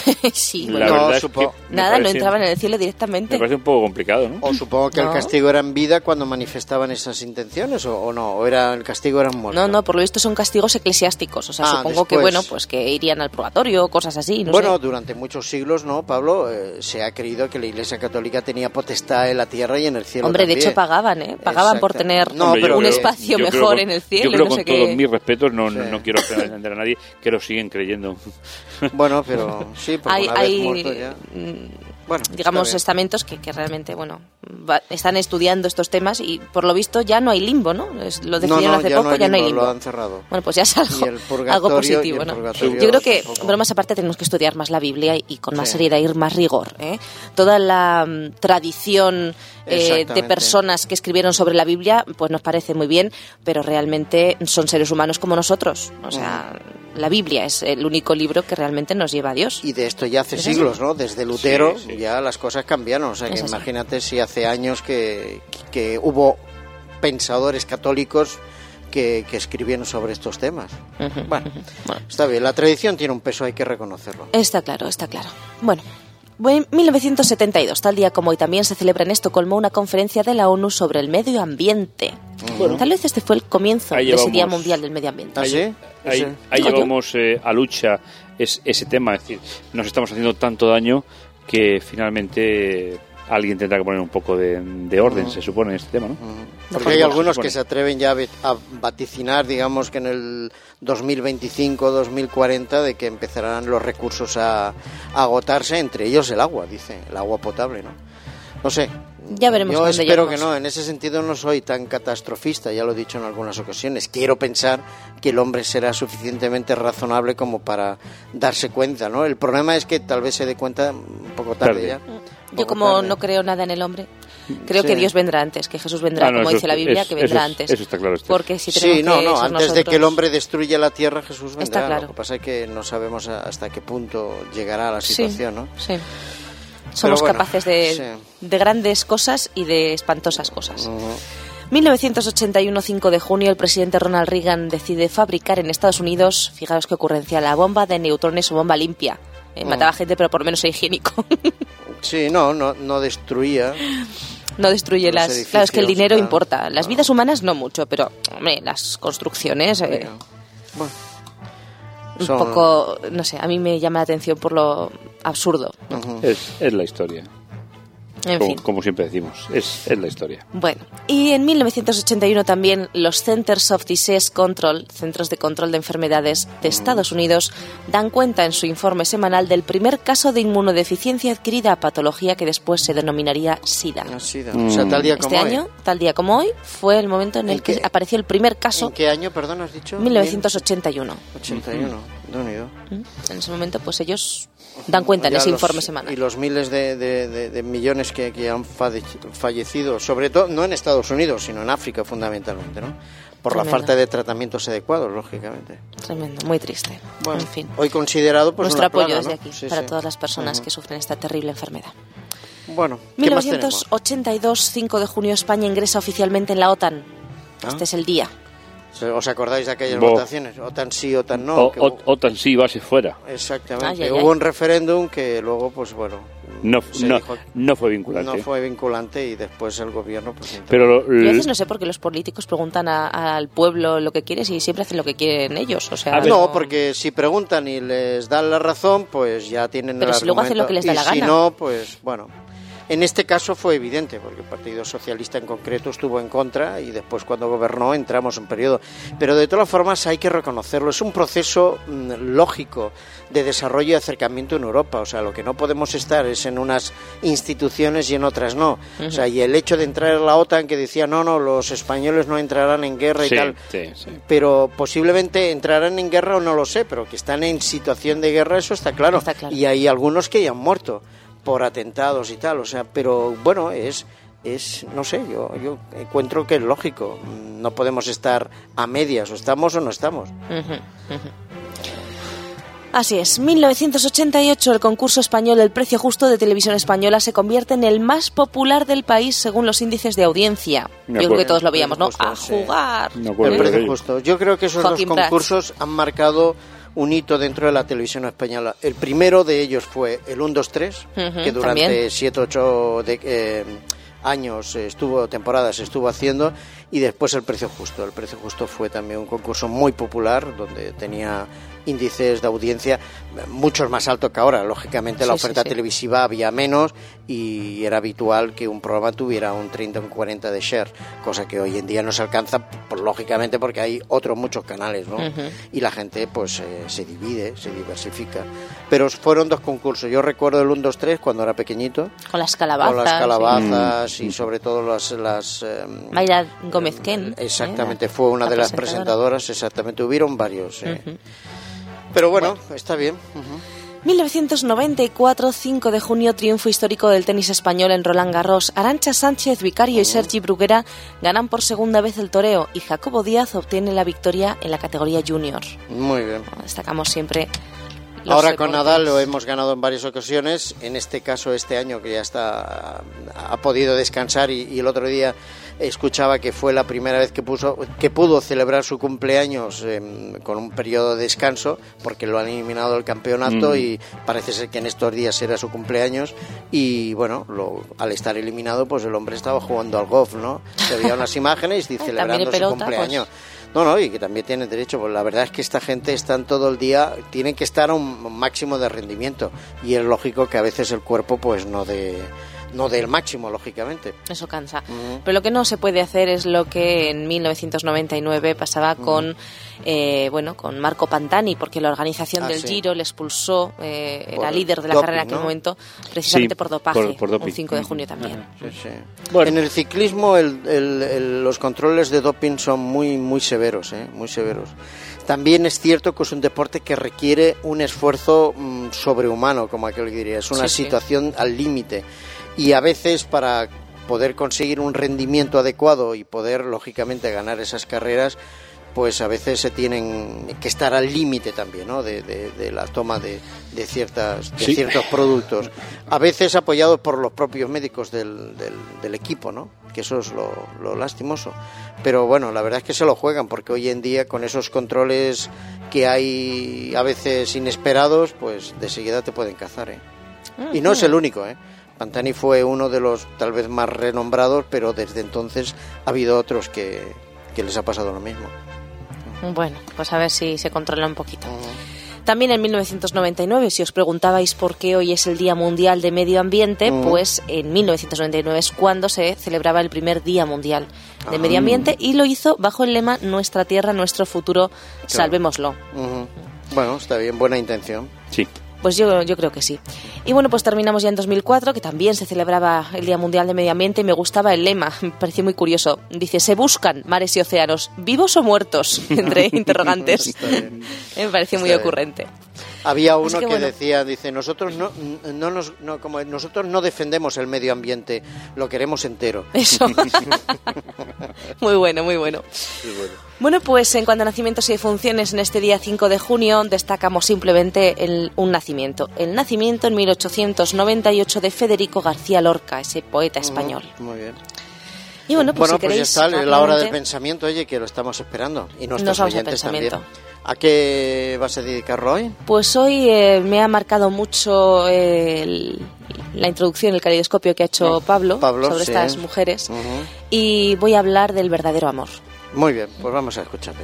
Sí, La bueno, No, verdad supo- es que me nada, no parece- entraban en el cielo Me directamente. parece un poco complicado, ¿no? O supongo que No. el castigo era en vida cuando manifestaban esas intenciones, o, o no, o era el castigo era en muerte. No, no, por lo visto son castigos eclesiásticos. O sea, Ah, supongo que, después. bueno, pues que irían al purgatorio, cosas así, no Bueno, sé. durante muchos siglos, ¿no, Pablo? Eh, se ha creído que la Iglesia Católica tenía potestad en la tierra y en el cielo Hombre, de también. hecho pagaban, ¿eh? Pagaban por Exacto. tener No, Hombre, yo pero un que- espacio yo creo mejor con- en el cielo Yo y creo no con sé todos qué. mis respetos, no, no, Sí. no quiero ofender a nadie, que lo siguen creyendo. Bueno, pero sí, porque Hay, una vez hay, muerto ya... mm, Bueno, digamos, está bien. estamentos que, que realmente, bueno, va- están estudiando estos temas y por lo visto ya no hay limbo, ¿no? Es- lo No, decidieron no, hace ya poco, no hay ya no hay limbo, limbo. lo han cerrado. Bueno, pues ya es algo, Y el purgatorio- algo y positivo, el ¿no? purgatorio Yo creo que, tampoco. bromas aparte, tenemos que estudiar más la Biblia y, y con más Sí. seriedad y más rigor, ¿eh? Toda la mm, tradición eh, de Exactamente. personas que escribieron sobre la Biblia, pues nos parece muy bien, pero realmente son seres humanos como nosotros. O sea, la Biblia es el único libro que realmente nos lleva a Dios. Y de esto ya hace ¿Es así? siglos, ¿no? Desde Lutero Sí, sí. ya las cosas cambiaron. O sea, que Es así. imagínate si hace años que, que hubo pensadores católicos que, que escribieron sobre estos temas. Ujú, Bueno, ujú. Bueno. está bien. La tradición tiene un peso, hay que reconocerlo. Está claro, está claro. Bueno, en mil novecientos setenta y dos, tal día como hoy, también se celebra en Estocolmo una conferencia de la ONU sobre el medio ambiente. Tal vez este fue el comienzo Ahí de ese llevamos- Día Mundial del Medio Ambiente. ¿Ah, sí? Ahí, Sí. ahí Digo yo. llevamos eh, a lucha es, ese tema, es decir, nos estamos haciendo tanto daño que finalmente alguien tendrá que poner un poco de, de orden, se supone, en este tema, ¿no? Porque por hay favor. algunos Supone. que se atreven ya a ve- a vaticinar, digamos, que en el dos mil veinticinco, dos mil cuarenta, de que empezarán los recursos a, a agotarse, entre ellos el agua, dice, el agua potable, ¿no? No sé. Ya veremos Yo dónde espero llegamos. que no, en ese sentido no soy tan catastrofista, ya lo he dicho en algunas ocasiones. Quiero pensar que el hombre será suficientemente razonable como para darse cuenta, ¿no? El problema es que tal vez se dé cuenta un poco tarde, Tarde. ya. Yo Poco como tarde. no creo nada en el hombre, creo Sí. que Dios vendrá antes, que Jesús vendrá, Ah, no, como eso dice la es- Biblia, es- que vendrá eso es- antes. eso está claro, Esther. Porque si tenemos Sí, no, que no, ser antes de nosotros- que el hombre destruya la tierra, Jesús vendrá. Está claro. Lo que pasa es que no sabemos a- hasta qué punto llegará la Sí, situación, ¿no? sí. Somos bueno, capaces de, sí. de grandes cosas y de espantosas cosas. Ujú. mil novecientos ochenta y uno, cinco de junio, el presidente Ronald Reagan decide fabricar en Estados Unidos, fijaros qué ocurrencia, la bomba de neutrones o bomba limpia. Eh, Mm. Mataba gente, pero por lo menos era higiénico. Sí, no, no, no destruía. No destruye Los las... edificios, Claro, es que el dinero claro. importa. Las No. vidas humanas no mucho, pero, hombre, las construcciones... eh, Bueno, un son- poco, no sé, a mí me llama la atención por lo absurdo. Ujú. Es, es la historia. En como, fin. como siempre decimos, es, es la historia. Bueno, y en mil novecientos ochenta y uno también los Centers of Disease Control, Centros de Control de Enfermedades de Estados Unidos, dan cuenta en su informe semanal del primer caso de inmunodeficiencia adquirida, patología que después se denominaría SIDA. Ha sido. O sea, tal día como Este hoy. año, tal día como hoy, fue el momento en ¿En el que qué- apareció el primer caso, ¿En qué año, perdón, has dicho? mil novecientos ochenta y uno. ochenta y uno. De unido. En ese momento, pues ellos dan cuenta en Ya ese los- informe semanal. Y los miles de, de- de- de millones que, que han fade- fallecido, sobre todo, no en Estados Unidos, sino en África fundamentalmente, ¿no? Por la Tremendo. falta de tratamientos adecuados, lógicamente. Tremendo, muy triste. Bueno, En fin. hoy considerado pues Nuestro una apoyo plaga, desde ¿no? aquí Sí, para sí. todas las personas Ujú. que sufren esta terrible enfermedad. Bueno, ¿qué mil más novecientos tenemos? ochenta y dos, cinco de junio, España ingresa oficialmente en la OTAN. Ah. Este es el día. ¿Os acordáis de aquellas Bo. votaciones? OTAN sí, OTAN no. o, que o- hubo- OTAN sí, base fuera. Exactamente. Ay, ay, Hubo ay. un referéndum que luego, pues bueno, No, se no, dijo- no fue vinculante. no fue vinculante y después el gobierno pues intentó- Pero Yo a l- veces no sé por qué los políticos preguntan a- al pueblo lo que quieres y siempre hacen lo que quieren ellos. O sea, A ver. No, porque si preguntan y les dan la razón, pues ya tienen Pero el si luego hacen argumento. lo que les da Y la si gana. no, pues bueno. En este caso fue evidente, porque el Partido Socialista en concreto estuvo en contra y después cuando gobernó entramos en periodo. Pero de todas formas hay que reconocerlo, es un proceso mm, lógico de desarrollo y acercamiento en Europa. O sea, lo que no podemos estar es en unas instituciones y en otras no. O sea, y el hecho de entrar en la OTAN que decía, no, no, los españoles no entrarán en guerra y sí, tal. sí, sí. Pero posiblemente entrarán en guerra o no lo sé, pero que están en situación de guerra, eso está claro. Está claro. Y hay algunos que ya han muerto por atentados y tal, o sea, pero bueno, es, es no sé, yo, yo encuentro que es lógico. No podemos estar a medias, o estamos o no estamos. Ujú, ujú. Así es, mil novecientos ochenta y ocho el concurso español El Precio Justo de Televisión Española se convierte en el más popular del país según los índices de audiencia. Me Yo creo acuerdo. que todos lo veíamos, ¿no? Justo, A sí. jugar. Me acuerdo El de precio ello. justo. Yo creo que esos Joaquín dos Prats. concursos han marcado un hito dentro de la televisión española. El primero de ellos fue el uno dos tres, Ujú, que durante también. siete ocho de, eh, años eh, estuvo, temporadas estuvo haciendo, y después el Precio Justo. El Precio Justo fue también un concurso muy popular, donde tenía índices de audiencia eh, muchos más altos que ahora. Lógicamente la Sí, sí, oferta sí. televisiva había menos y era habitual que un programa tuviera un treinta o un cuarenta de share, cosa que hoy en día no se alcanza, por, lógicamente porque hay otros muchos canales, ¿no? Ujú. Y la gente pues eh, se divide, se diversifica. Pero fueron dos concursos. Yo recuerdo el uno dos tres cuando era pequeñito, Con las calabazas. con las sí. calabazas y sobre todo las... las eh, Mayra Gómez Ken. Exactamente, ¿eh? fue una La de las presentadora. presentadoras, exactamente, hubieron varios. eh. Ujú. Pero bueno, está bien. ujú. mil novecientos noventa y cuatro, cinco de junio, triunfo histórico del tenis español en Roland Garros. Arantxa Sánchez Vicario y Sergi Bruguera ganan por segunda vez el toreo y Jacobo Díaz obtiene la victoria en la categoría junior. Muy bien. Destacamos siempre los Ahora con deportes. Nadal lo hemos ganado en varias ocasiones, en este caso este año que ya está ha podido descansar y, y el otro día escuchaba que fue la primera vez que puso que pudo celebrar su cumpleaños eh, con un periodo de descanso porque lo han eliminado del campeonato Mm. y parece ser que en estos días era su cumpleaños y bueno, lo, al estar eliminado pues el hombre estaba jugando al golf, ¿no? Se veían unas imágenes y Ay, celebrando también su pelota, cumpleaños. pues. No, no, y que también tienen derecho, pues la verdad es que esta gente están todo el día, tienen que estar a un máximo de rendimiento y es lógico que a veces el cuerpo pues no dé no dé el máximo, lógicamente. Eso cansa. Ujú. Pero lo que no se puede hacer es lo que en mil novecientos noventa y nueve pasaba con eh, bueno con Marco Pantani, porque la organización Ah, del sí. Giro le expulsó, eh, Por era líder de la doping, carrera en aquel ¿no? momento, precisamente Sí, por dopaje, por- por doping. un cinco de junio también. Sí, sí. Bueno. En el ciclismo el- el- el- los controles de doping son muy muy severos, ¿eh? Muy severos. También es cierto que es un deporte que requiere un esfuerzo mm, sobrehumano, como aquel que diría, es una Sí, sí. situación al límite y a veces para poder conseguir un rendimiento adecuado y poder lógicamente ganar esas carreras pues a veces se tienen que estar al límite también, ¿no? de, de, de la toma de, de, ciertas, de sí. ciertos productos, a veces apoyados por los propios médicos del, del, del equipo, ¿no? Que eso es lo, lo lastimoso, pero bueno, la verdad es que se lo juegan, porque hoy en día con esos controles que hay a veces inesperados, pues de seguida te pueden cazar, ¿eh? Uh-huh. Y no es el único, ¿eh? Pantani fue uno de los tal vez más renombrados, pero desde entonces ha habido otros que, que les ha pasado lo mismo. Bueno, pues a ver si se controla un poquito. Uh-huh. También en mil novecientos noventa y nueve, si os preguntabais por qué hoy es el Día Mundial de Medio Ambiente, uh-huh. pues en mil novecientos noventa y nueve es cuando se celebraba el primer Día Mundial de uh-huh. Medio Ambiente, y lo hizo bajo el lema Nuestra Tierra, Nuestro Futuro, claro. Salvémoslo. Uh-huh. Bueno, está bien, buena intención. Sí. Pues yo, yo creo que sí. Y bueno, pues terminamos ya en dos mil cuatro, que también se celebraba el Día Mundial de Medio Ambiente, y me gustaba el lema, me pareció muy curioso. Dice, se buscan mares y océanos, vivos o muertos, entre interrogantes. Me pareció muy ocurrente. Había uno que, que bueno. decía, dice, nosotros no, no nos, no, como nosotros no defendemos el medio ambiente, lo queremos entero. Eso. Muy bueno, muy bueno. Muy bueno. Bueno, pues en cuanto a nacimientos y defunciones, en este día cinco de junio destacamos simplemente el, un nacimiento. El nacimiento en mil ochocientos noventa y ocho de Federico García Lorca, ese poeta español. Uh-huh. Muy bien. Y bueno, pues, bueno, si pues queréis, ya está, la hora del pensamiento, oye, que lo estamos esperando. Y nuestros oyentes también. ¿A qué vas a dedicar hoy? Pues hoy eh, me ha marcado mucho eh, el, la introducción, el caleidoscopio que ha hecho no, Pablo, Pablo sobre sí. estas mujeres. Uh-huh. Y voy a hablar del verdadero amor. Muy bien, pues vamos a escucharte.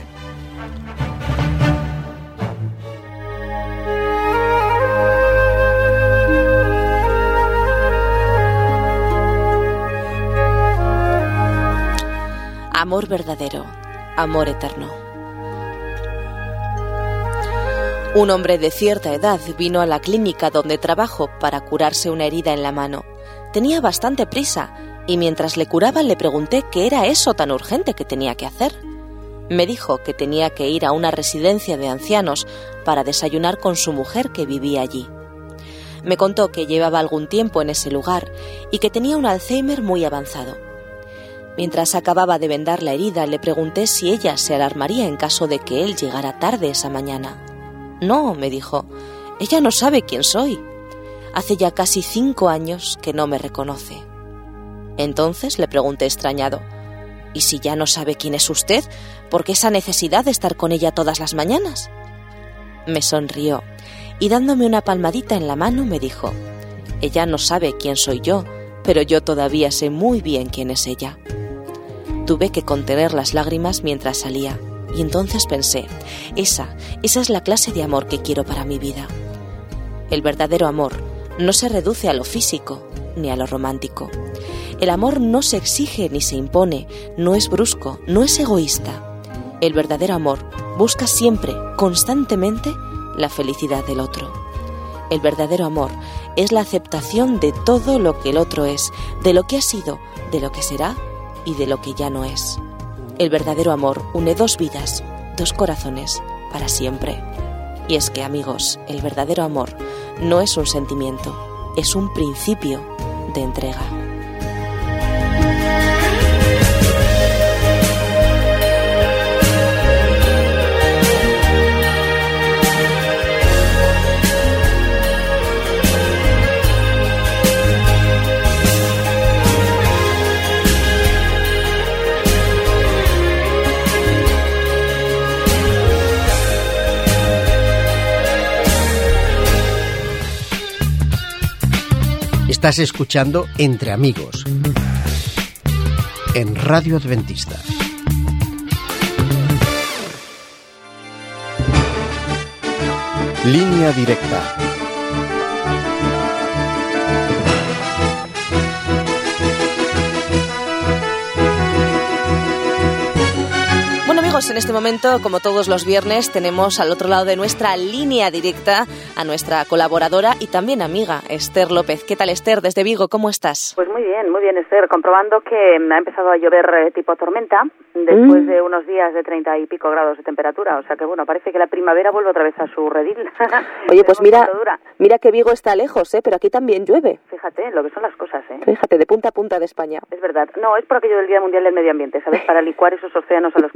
Amor verdadero, amor eterno. Un hombre de cierta edad vino a la clínica donde trabajo para curarse una herida en la mano. Tenía bastante prisa y mientras le curaba le pregunté qué era eso tan urgente que tenía que hacer. Me dijo que tenía que ir a una residencia de ancianos para desayunar con su mujer que vivía allí. Me contó que llevaba algún tiempo en ese lugar y que tenía un Alzheimer muy avanzado. Mientras acababa de vendar la herida, le pregunté si ella se alarmaría en caso de que él llegara tarde esa mañana. No, me dijo, ella no sabe quién soy. Hace ya casi cinco años que no me reconoce. Entonces le pregunté extrañado, ¿y si ya no sabe quién es usted? ¿Por qué esa necesidad de estar con ella todas las mañanas? Me sonrió y dándome una palmadita en la mano me dijo, ella no sabe quién soy yo, pero yo todavía sé muy bien quién es ella. Tuve que contener las lágrimas mientras salía. Y entonces pensé, esa, esa es la clase de amor que quiero para mi vida. El verdadero amor no se reduce a lo físico ni a lo romántico. El amor no se exige ni se impone, no es brusco, no es egoísta. El verdadero amor busca siempre, constantemente, la felicidad del otro. El verdadero amor es la aceptación de todo lo que el otro es, de lo que ha sido, de lo que será y de lo que ya no es. El verdadero amor une dos vidas, dos corazones, para siempre. Y es que, amigos, el verdadero amor no es un sentimiento, es un principio de entrega. Estás escuchando Entre Amigos en Radio Adventista. Línea directa. En este momento, como todos los viernes, tenemos al otro lado de nuestra línea directa a nuestra colaboradora y también amiga, Esther López. ¿Qué tal, Esther? Desde Vigo, ¿cómo estás? Pues muy bien, muy bien, Esther. Comprobando que ha empezado a llover eh, tipo tormenta después mm. de unos días de treinta y pico grados de temperatura. O sea que, bueno, parece que la primavera vuelve otra vez a su redil. Oye, pues mira, mira que Vigo está lejos, ¿eh? Pero aquí también llueve. Fíjate lo que son las cosas, ¿eh? Fíjate, de punta a punta de España. Es verdad. No, es por aquello del Día Mundial del Medio Ambiente, ¿sabes? Para licuar esos océanos a los que hacíais referencia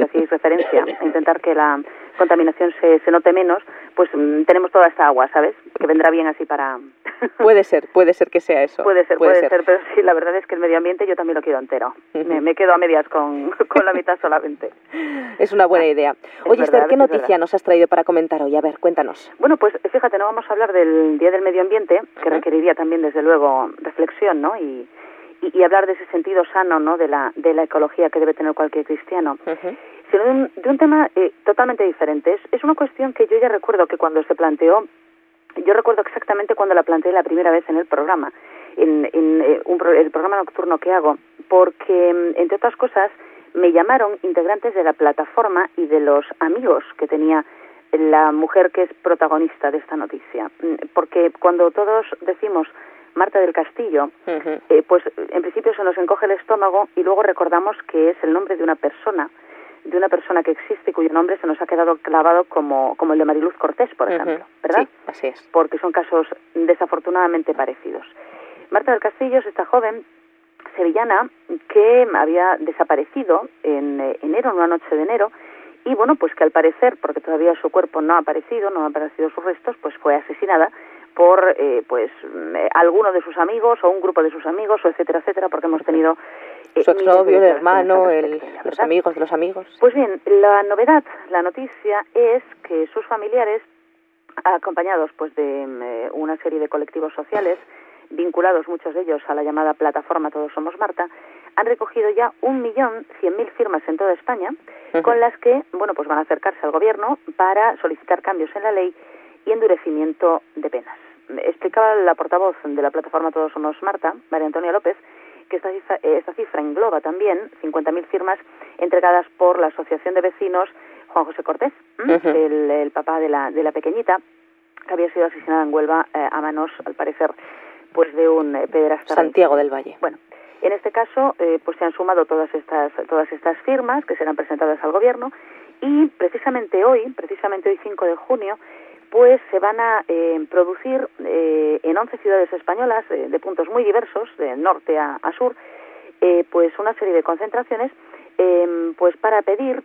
preferencia a intentar que la contaminación se, se note menos, pues mm, tenemos toda esta agua, ¿sabes? Que vendrá bien así para... Puede ser, puede ser que sea eso. Puede ser, puede, puede ser. ser, pero sí, la verdad es que el medio ambiente yo también lo quiero entero. Uh-huh. me, me quedo a medias con, con la mitad solamente. Es una buena idea. Oye, Esther, ¿qué noticia nos has traído para comentar hoy? A ver, cuéntanos. Bueno, pues fíjate, no vamos a hablar del Día del Medio Ambiente, que uh-huh. requeriría también, desde luego, reflexión, ¿no? Y, y, y hablar de ese sentido sano, ¿no? De la, de la ecología que debe tener cualquier cristiano. Uh-huh. Sino de un, de un tema eh, totalmente diferente. Es, es una cuestión que yo ya recuerdo que cuando se planteó, yo recuerdo exactamente cuando la planteé la primera vez en el programa, en, en eh, un, el programa nocturno que hago, porque, entre otras cosas, me llamaron integrantes de la plataforma y de los amigos que tenía la mujer que es protagonista de esta noticia. Porque cuando todos decimos Marta del Castillo, uh-huh. eh, pues en principio se nos encoge el estómago y luego recordamos que es el nombre de una persona, de una persona que existe y cuyo nombre se nos ha quedado clavado como, como el de Mariluz Cortés, por ejemplo, uh-huh. ¿verdad? Sí, así es. Porque son casos desafortunadamente parecidos. Marta del Castillo es esta joven sevillana que había desaparecido en eh, enero, en una noche de enero, y bueno, pues que al parecer, porque todavía su cuerpo no ha aparecido, no han aparecido sus restos, pues fue asesinada por eh, pues eh, alguno de sus amigos o un grupo de sus amigos, o etcétera, etcétera, porque hemos tenido... Eh, su exnovio, el hermano, el, los amigos de los amigos. Pues bien, la novedad, la noticia es que sus familiares, acompañados pues de eh, una serie de colectivos sociales, vinculados muchos de ellos a la llamada plataforma Todos Somos Marta, han recogido ya un millón cien mil firmas en toda España, uh-huh. con las que, bueno, pues van a acercarse al gobierno para solicitar cambios en la ley y endurecimiento de penas. Explicaba la portavoz de la plataforma Todos Somos Marta, María Antonia López, que esta cifra, esta cifra engloba también cincuenta mil firmas entregadas por la Asociación de Vecinos Juan José Cortés, uh-huh. el, el papá de la, de la pequeñita, que había sido asesinada en Huelva eh, a manos, al parecer, pues de un eh, pederasta. Santiago del Valle. Bueno, en este caso, eh, pues se han sumado todas estas todas estas firmas que serán presentadas al gobierno y precisamente hoy, precisamente hoy cinco de junio, pues se van a eh, producir eh, en once ciudades españolas eh, de puntos muy diversos, de norte a, a sur, eh, pues una serie de concentraciones, eh, pues para pedir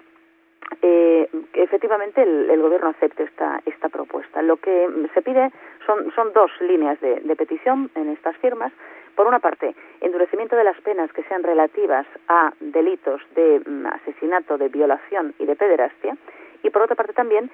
Eh, que efectivamente el, el gobierno acepte esta esta propuesta. Lo que se pide son son dos líneas de, de petición en estas firmas. Por una parte, endurecimiento de las penas que sean relativas a delitos de mm, asesinato, de violación y de pederastia, y por otra parte también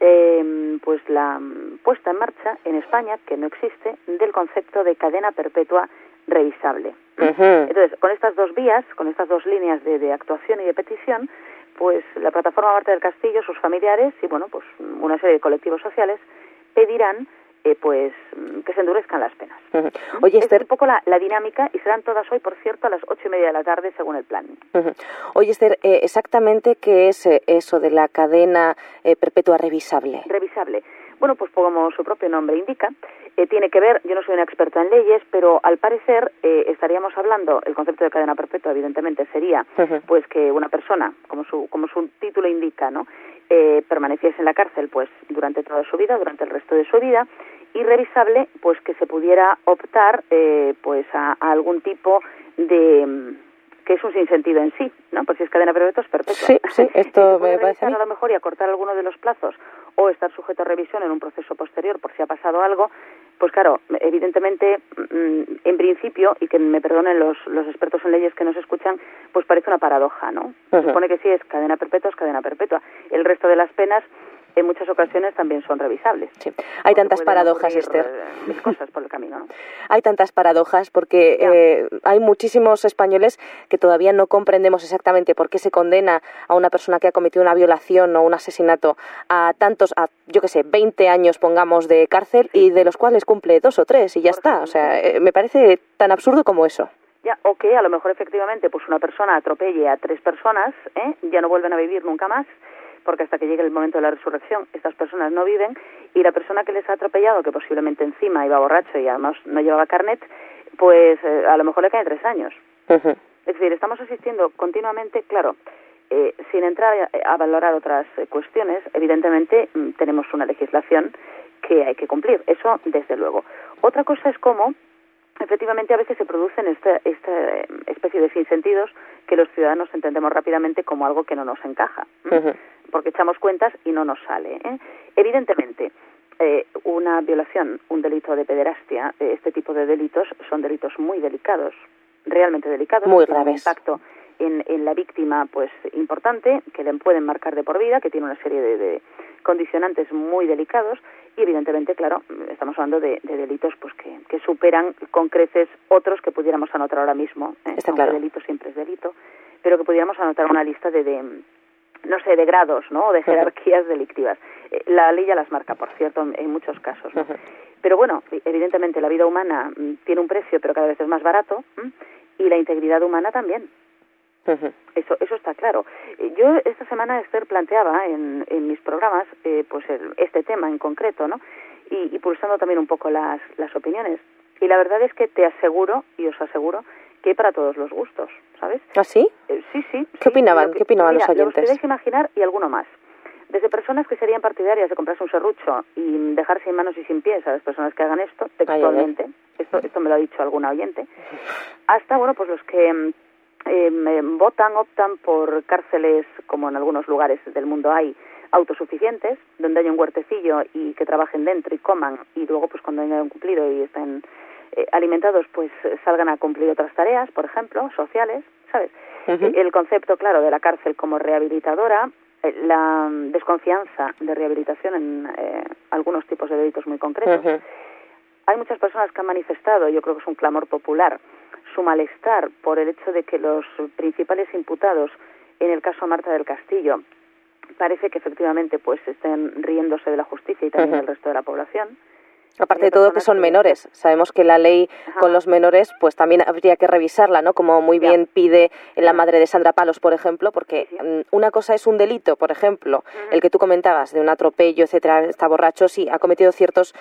eh, pues la mm, puesta en marcha en España, que no existe, del concepto de cadena perpetua revisable. Uh-huh. Entonces, con estas dos vías, con estas dos líneas de, de actuación y de petición, pues la plataforma Marta del Castillo, sus familiares y bueno, pues una serie de colectivos sociales pedirán eh, pues que se endurezcan las penas. Uh-huh. Oye, Esther, es un poco la, la dinámica y serán todas hoy, por cierto, a las ocho y media de la tarde según el plan. Uh-huh. Oye, Esther, eh, exactamente qué es eh, eso de la cadena eh, perpetua revisable. Revisable. Bueno, pues como su propio nombre indica, eh, tiene que ver, yo no soy una experta en leyes, pero al parecer eh, estaríamos hablando, el concepto de cadena perpetua evidentemente sería, uh-huh. pues que una persona, como su como su título indica, ¿no? Eh, permaneciese en la cárcel pues durante toda su vida, durante el resto de su vida, y revisable, pues que se pudiera optar eh, pues a, a algún tipo de... que es un sinsentido en sí, ¿no? Pues si es cadena perpetua es perpetua. Sí, sí, esto me parece a mí. A lo mejor y acortar alguno de los plazos o estar sujeto a revisión en un proceso posterior por si ha pasado algo, pues claro, evidentemente, en principio, y que me perdonen los, los expertos en leyes que nos escuchan, pues parece una paradoja, ¿no? Uh-huh. Se supone que sí es cadena perpetua, es cadena perpetua. El resto de las penas en muchas ocasiones también son revisables. Sí. Hay tantas paradojas, Esther. Mil cosas por el camino, ¿no? Hay tantas paradojas porque eh, hay muchísimos españoles que todavía no comprendemos exactamente por qué se condena a una persona que ha cometido una violación o un asesinato a tantos, a yo qué sé, veinte años, pongamos, de cárcel, y de los cuales cumple dos o tres y ya por está. Ejemplo. O sea, eh, me parece tan absurdo como eso. Ya, o que a lo mejor efectivamente pues una persona atropelle a tres personas, ¿eh? Ya no vuelven a vivir nunca más, porque hasta que llegue el momento de la resurrección estas personas no viven, y la persona que les ha atropellado, que posiblemente encima iba borracho y además no llevaba carnet, pues eh, a lo mejor le caen tres años. Uh-huh. Es decir, estamos asistiendo continuamente, claro, eh, sin entrar a, a valorar otras eh, cuestiones, evidentemente mm, tenemos una legislación que hay que cumplir, eso desde luego. Otra cosa es cómo efectivamente a veces se producen esta, esta especie de sinsentidos que los ciudadanos entendemos rápidamente como algo que no nos encaja, ¿eh? Uh-huh. Porque echamos cuentas y no nos sale, ¿eh? Evidentemente, eh, una violación, un delito de pederastia, eh, este tipo de delitos son delitos muy delicados, realmente delicados, muy tienen graves. Un impacto en, en la víctima pues importante, que le pueden marcar de por vida, que tiene una serie de, de condicionantes muy delicados y evidentemente, claro, estamos hablando de, de delitos pues que, que superan con creces otros que pudiéramos anotar ahora mismo, ¿eh? Está Aunque claro. delito siempre es delito, pero que pudiéramos anotar una lista de, de no sé, de grados, ¿no? O de jerarquías delictivas. Eh, la ley ya las marca, por cierto, en, en muchos casos, ¿no? Uh-huh. Pero bueno, evidentemente la vida humana m, tiene un precio, pero cada vez es más barato, ¿m? Y la integridad humana también. Uh-huh. Eso eso está claro. Yo esta semana, Esther, planteaba en, en mis programas eh, pues el, este tema en concreto, ¿no? Y, y pulsando también un poco las, las opiniones. Y la verdad es que te aseguro, y os aseguro, que hay para todos los gustos, ¿sabes? ¿Ah, sí? Eh, sí, sí. ¿Qué opinaban? Que, ¿Qué opinaban mira, los oyentes? Lo que podéis imaginar y alguno más. Desde personas que serían partidarias de comprarse un serrucho y dejar sin manos y sin pies a las personas que hagan esto, textualmente, ay, ay, ay. Esto, esto me lo ha dicho alguna oyente, hasta, bueno, pues los que eh, votan, optan por cárceles, como en algunos lugares del mundo hay, autosuficientes, donde haya un huertecillo y que trabajen dentro y coman, y luego, pues cuando hayan cumplido y estén eh, alimentados, pues salgan a cumplir otras tareas, por ejemplo, sociales, ¿sabes? Uh-huh. El concepto, claro, de la cárcel como rehabilitadora, la desconfianza de rehabilitación en eh, algunos tipos de delitos muy concretos. Uh-huh. Hay muchas personas que han manifestado, yo creo que es un clamor popular, su malestar por el hecho de que los principales imputados en el caso Marta del Castillo parece que efectivamente pues estén riéndose de la justicia y también uh-huh. del resto de la población. Aparte de todo que son menores. Sabemos que la ley Ajá. con los menores pues también habría que revisarla, ¿no? Como muy ya. bien pide la ya. madre de Sandra Palos, por ejemplo, porque sí, sí. una cosa es un delito, por ejemplo, uh-huh. el que tú comentabas de un atropello, etcétera, está borracho, sí, ha cometido ciertos,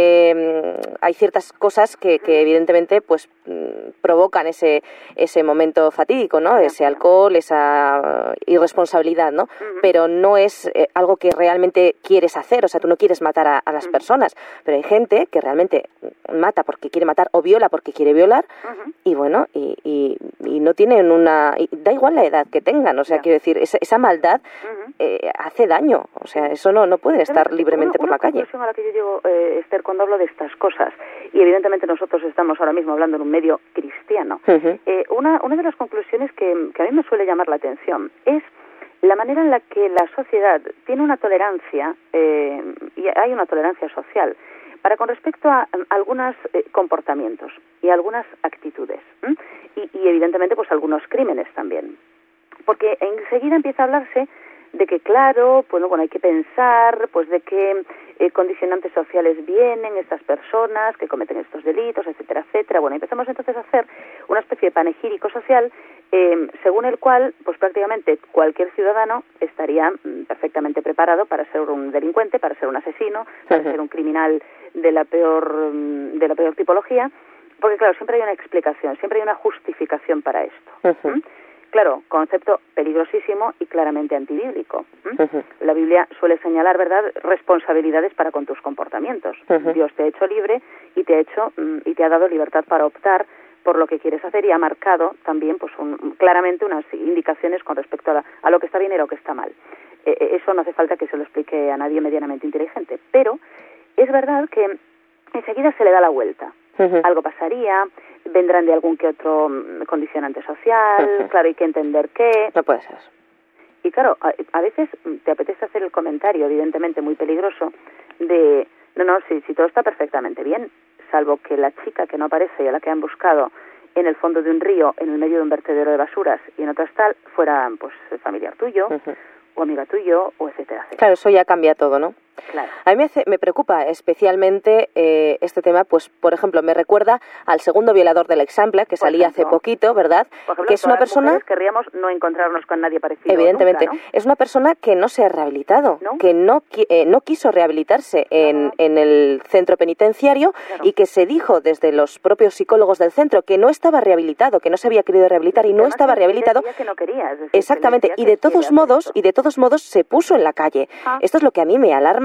eh, hay ciertas cosas que, que evidentemente pues provocan ese ese momento fatídico, ¿no? Ese alcohol, esa irresponsabilidad, ¿no? Uh-huh. Pero no es eh, algo que realmente quieres hacer, o sea, tú no quieres matar a, a las uh-huh. personas, pero hay gente que realmente mata porque quiere matar o viola porque quiere violar uh-huh. y bueno, y, y, y no tienen una... Y da igual la edad que tengan, o sea, yeah. quiero decir, esa, esa maldad uh-huh. eh, hace daño, o sea, eso no, no pueden estar libremente una, por la calle. Una conclusión a la que yo llego, eh, Esther, cuando hablo de estas cosas, y evidentemente nosotros estamos ahora mismo hablando en un medio cristiano, uh-huh. eh, una, una de las conclusiones que, que a mí me suele llamar la atención es la manera en la que la sociedad tiene una tolerancia, eh, y hay una tolerancia social, para con respecto a, a algunos eh, comportamientos y algunas actitudes, ¿eh? y, y evidentemente pues algunos crímenes también, porque enseguida empieza a hablarse de que claro, pues bueno, hay que pensar pues de qué eh, condicionantes sociales vienen estas personas que cometen estos delitos, etcétera, etcétera. Bueno, empezamos entonces a hacer una especie de panegírico social eh, según el cual pues prácticamente cualquier ciudadano estaría mm, perfectamente preparado para ser un delincuente, para ser un asesino, para uh-huh. ser un criminal de la peor de la peor tipología, porque claro, siempre hay una explicación, siempre hay una justificación para esto. Uh-huh. ¿Mm? Claro, concepto peligrosísimo y claramente antibíblico. ¿Mm? Uh-huh. La Biblia suele señalar, ¿verdad?, responsabilidades para con tus comportamientos. Uh-huh. Dios te ha hecho libre y te ha hecho mm, y te ha dado libertad para optar por lo que quieres hacer y ha marcado también pues un, claramente unas indicaciones con respecto a, la, a lo que está bien y lo que está mal. Eh, eso no hace falta que se lo explique a nadie medianamente inteligente, pero es verdad que enseguida se le da la vuelta. Uh-huh. Algo pasaría, vendrán de algún que otro condicionante social, uh-huh. claro, hay que entender qué. No puede ser. Y claro, a, a veces te apetece hacer el comentario, evidentemente muy peligroso, de, no, no, si, si todo está perfectamente bien, salvo que la chica que no aparece y a la que han buscado en el fondo de un río, en el medio de un vertedero de basuras y en otras tal, fuera pues familiar tuyo, uh-huh. o amiga tuyo, o etcétera, etcétera. Claro, eso ya cambia todo, ¿no? Claro. A mí me, hace, me preocupa especialmente eh, este tema, pues, por ejemplo, me recuerda al segundo violador del Example, que por salía ejemplo, hace poquito, ¿verdad? Por ejemplo, que es una persona... querríamos no encontrarnos con nadie parecido. Evidentemente, nunca, ¿no? Es una persona que no se ha rehabilitado, ¿no? que no, eh, no quiso rehabilitarse en, no. en el centro penitenciario claro. y que se dijo desde los propios psicólogos del centro que no estaba rehabilitado, que no se había querido rehabilitar y, y no estaba rehabilitado. Que no quería, es decir, exactamente, y de todos modos, y de todos modos se puso en la calle. Ah. Esto es lo que a mí me alarma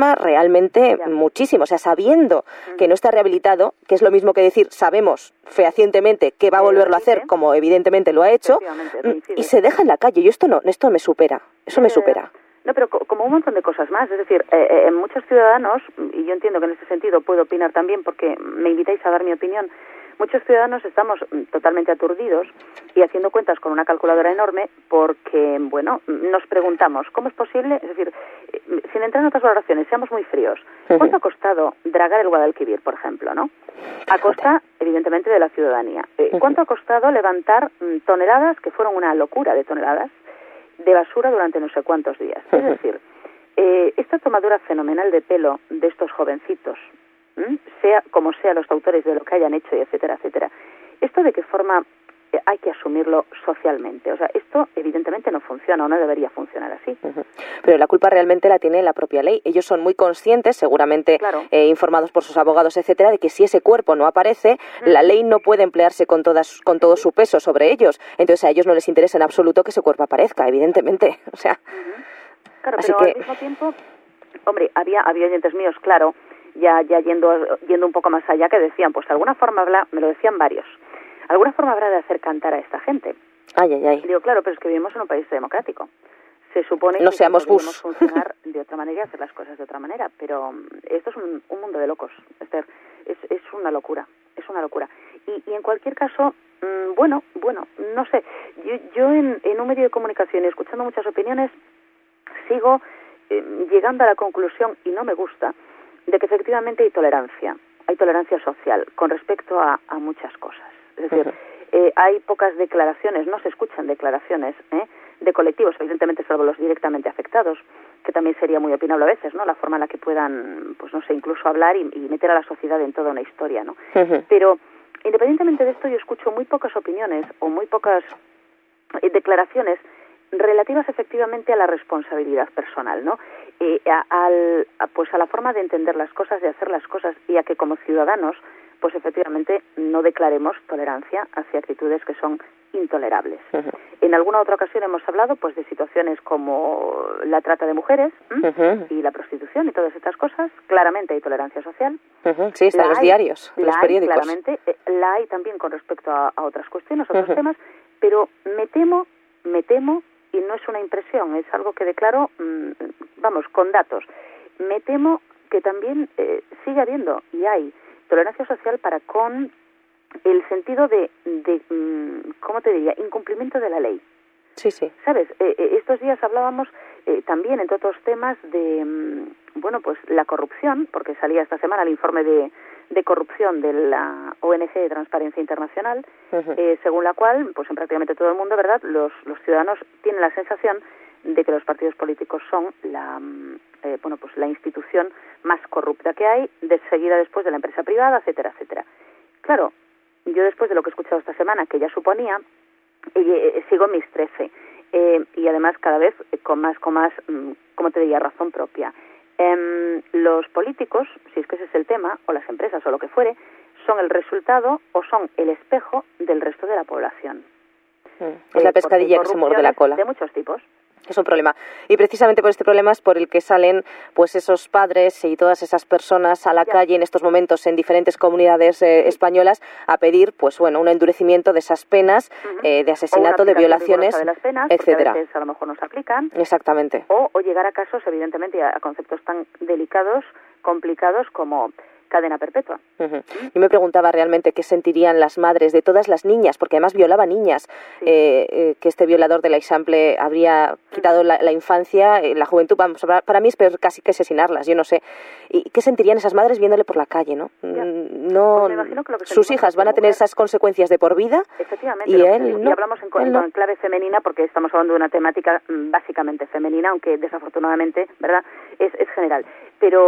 forma realmente Ya. muchísimo. O sea, sabiendo que no está rehabilitado, que es lo mismo que decir, sabemos fehacientemente que va a Que volverlo a hacer, reincide. como evidentemente lo ha hecho, Efectivamente, reincide. y se deja en la calle. Y esto no, esto me supera, eso me Ya, ya, ya. supera. No, pero co- como un montón de cosas más. Es decir, eh, eh, en muchos ciudadanos, y yo entiendo que en este sentido puedo opinar también porque me invitáis a dar mi opinión, muchos ciudadanos estamos mm, totalmente aturdidos y haciendo cuentas con una calculadora enorme porque, bueno, nos preguntamos, ¿cómo es posible? Es decir, eh, sin entrar en otras valoraciones, seamos muy fríos. ¿Cuánto ha costado dragar el Guadalquivir, por ejemplo, no? A costa, evidentemente, de la ciudadanía. Eh, ¿Cuánto ha costado levantar mm, toneladas, que fueron una locura de toneladas, de basura durante no sé cuántos días? Es decir, eh, esta tomadura fenomenal de pelo de estos jovencitos, ¿m? sea como sea los autores de lo que hayan hecho, y etcétera, etcétera, ¿esto de qué forma eh, hay que asumirlo socialmente? O sea, esto evidentemente no funciona o no debería funcionar así. Ujú. Pero la culpa realmente la tiene la propia ley. Ellos son muy conscientes, seguramente Claro. eh, informados por sus abogados, etcétera, de que si ese cuerpo no aparece, la ley no puede emplearse con todas, con todo su peso sobre ellos. Entonces a ellos no les interesa en absoluto que ese cuerpo aparezca, evidentemente. O sea, Claro, así pero que- al mismo tiempo, hombre, había, había oyentes míos, claro, ya, ya yendo, yendo un poco más allá, que decían, pues de alguna forma habrá, me lo decían varios, alguna forma habrá de hacer cantar a esta gente. ay, ay, ay. Digo, claro, pero es que vivimos en un país democrático. Se supone No que seamos podríamos Bush. funcionar de otra manera y hacer las cosas de otra manera, pero mm, esto es un, un mundo de locos, Esther. Es, es una locura, es una locura. Y, y en cualquier caso, mmm, bueno, bueno, no sé, yo, yo en, en un medio de comunicación y escuchando muchas opiniones, sigo eh, llegando a la conclusión, y no me gusta, de que efectivamente hay tolerancia, hay tolerancia social con respecto a, a muchas cosas. Es decir, Ujú. eh, hay pocas declaraciones, no se escuchan declaraciones ¿eh? de colectivos, evidentemente salvo los directamente afectados, que también sería muy opinable a veces, ¿no? La forma en la que puedan, pues no sé, incluso hablar y, y meter a la sociedad en toda una historia, ¿no? Ujú. Pero independientemente de esto, yo escucho muy pocas opiniones o muy pocas eh, declaraciones relativas efectivamente a la responsabilidad personal, ¿no? Eh, a, al, a, pues a la forma de entender las cosas, de hacer las cosas, y a que como ciudadanos, pues efectivamente no declaremos tolerancia hacia actitudes que son intolerables. Ujú. En alguna otra ocasión hemos hablado pues de situaciones como la trata de mujeres ¿m? Ujú. y la prostitución y todas estas cosas. Claramente hay tolerancia social. Ujú. Sí, están La los hay, diarios, la los hay, periódicos. claramente, eh, la hay también con respecto a, a otras cuestiones, otros Ujú. temas, pero me temo, me temo, y no es una impresión, es algo que declaro, mmm, vamos, con datos, me temo que también eh, sigue habiendo y hay tolerancia social para con el sentido de, de mmm, ¿cómo te diría?, incumplimiento de la ley. Sí, sí. ¿Sabes? Eh, eh, estos días hablábamos eh, también, entre otros temas, de, mm, bueno, pues la corrupción, porque salía esta semana el informe de, de corrupción de la O N G de Transparencia Internacional, Ujú. eh, según la cual, pues en prácticamente todo el mundo, ¿verdad?, los, los ciudadanos tienen la sensación de que los partidos políticos son la, mm, eh, bueno, pues la institución más corrupta que hay, de seguida después de la empresa privada, etcétera, etcétera. Claro, yo después de lo que he escuchado esta semana, que ya suponía, eh, eh, sigo mis trece, eh, y además cada vez eh, con más, con más, mm, ¿cómo te diría?, razón propia. Em, los políticos, si es que ese es el tema, o las empresas o lo que fuere, son el resultado o son el espejo del resto de la población. Mm. Es Eh, la porque pescadilla que se muerde la corrupciones cola. De muchos tipos. Es un problema. Y precisamente por este problema es por el que salen pues esos padres y todas esas personas a la Ya. calle en estos momentos en diferentes comunidades eh, españolas a pedir pues bueno un endurecimiento de esas penas Ujú. eh, de O asesinato, una de aplicación violaciones, rigurosa de las penas, porque etcétera. a veces a lo mejor no se aplican, Exactamente. o, o llegar a casos, evidentemente, a, a conceptos tan delicados, complicados como cadena perpetua. Ujú. Yo me preguntaba realmente qué sentirían las madres de todas las niñas, porque además violaba niñas, Sí. eh, eh, que este violador del Eixample habría quitado la, la infancia, eh, la juventud. Vamos, para, para mí es peor casi que asesinarlas, yo no sé. ¿Y qué sentirían esas madres viéndole por la calle, no? Ya. Mm, no Pues me imagino que lo que sus sentimos hijas van a como tener mujer- esas consecuencias de por vida. Efectivamente, Y lo que él te digo. no, Y hablamos en, co- él en no. clave femenina porque estamos hablando de una temática mm, básicamente femenina, aunque desafortunadamente, ¿verdad?, es, es general. Pero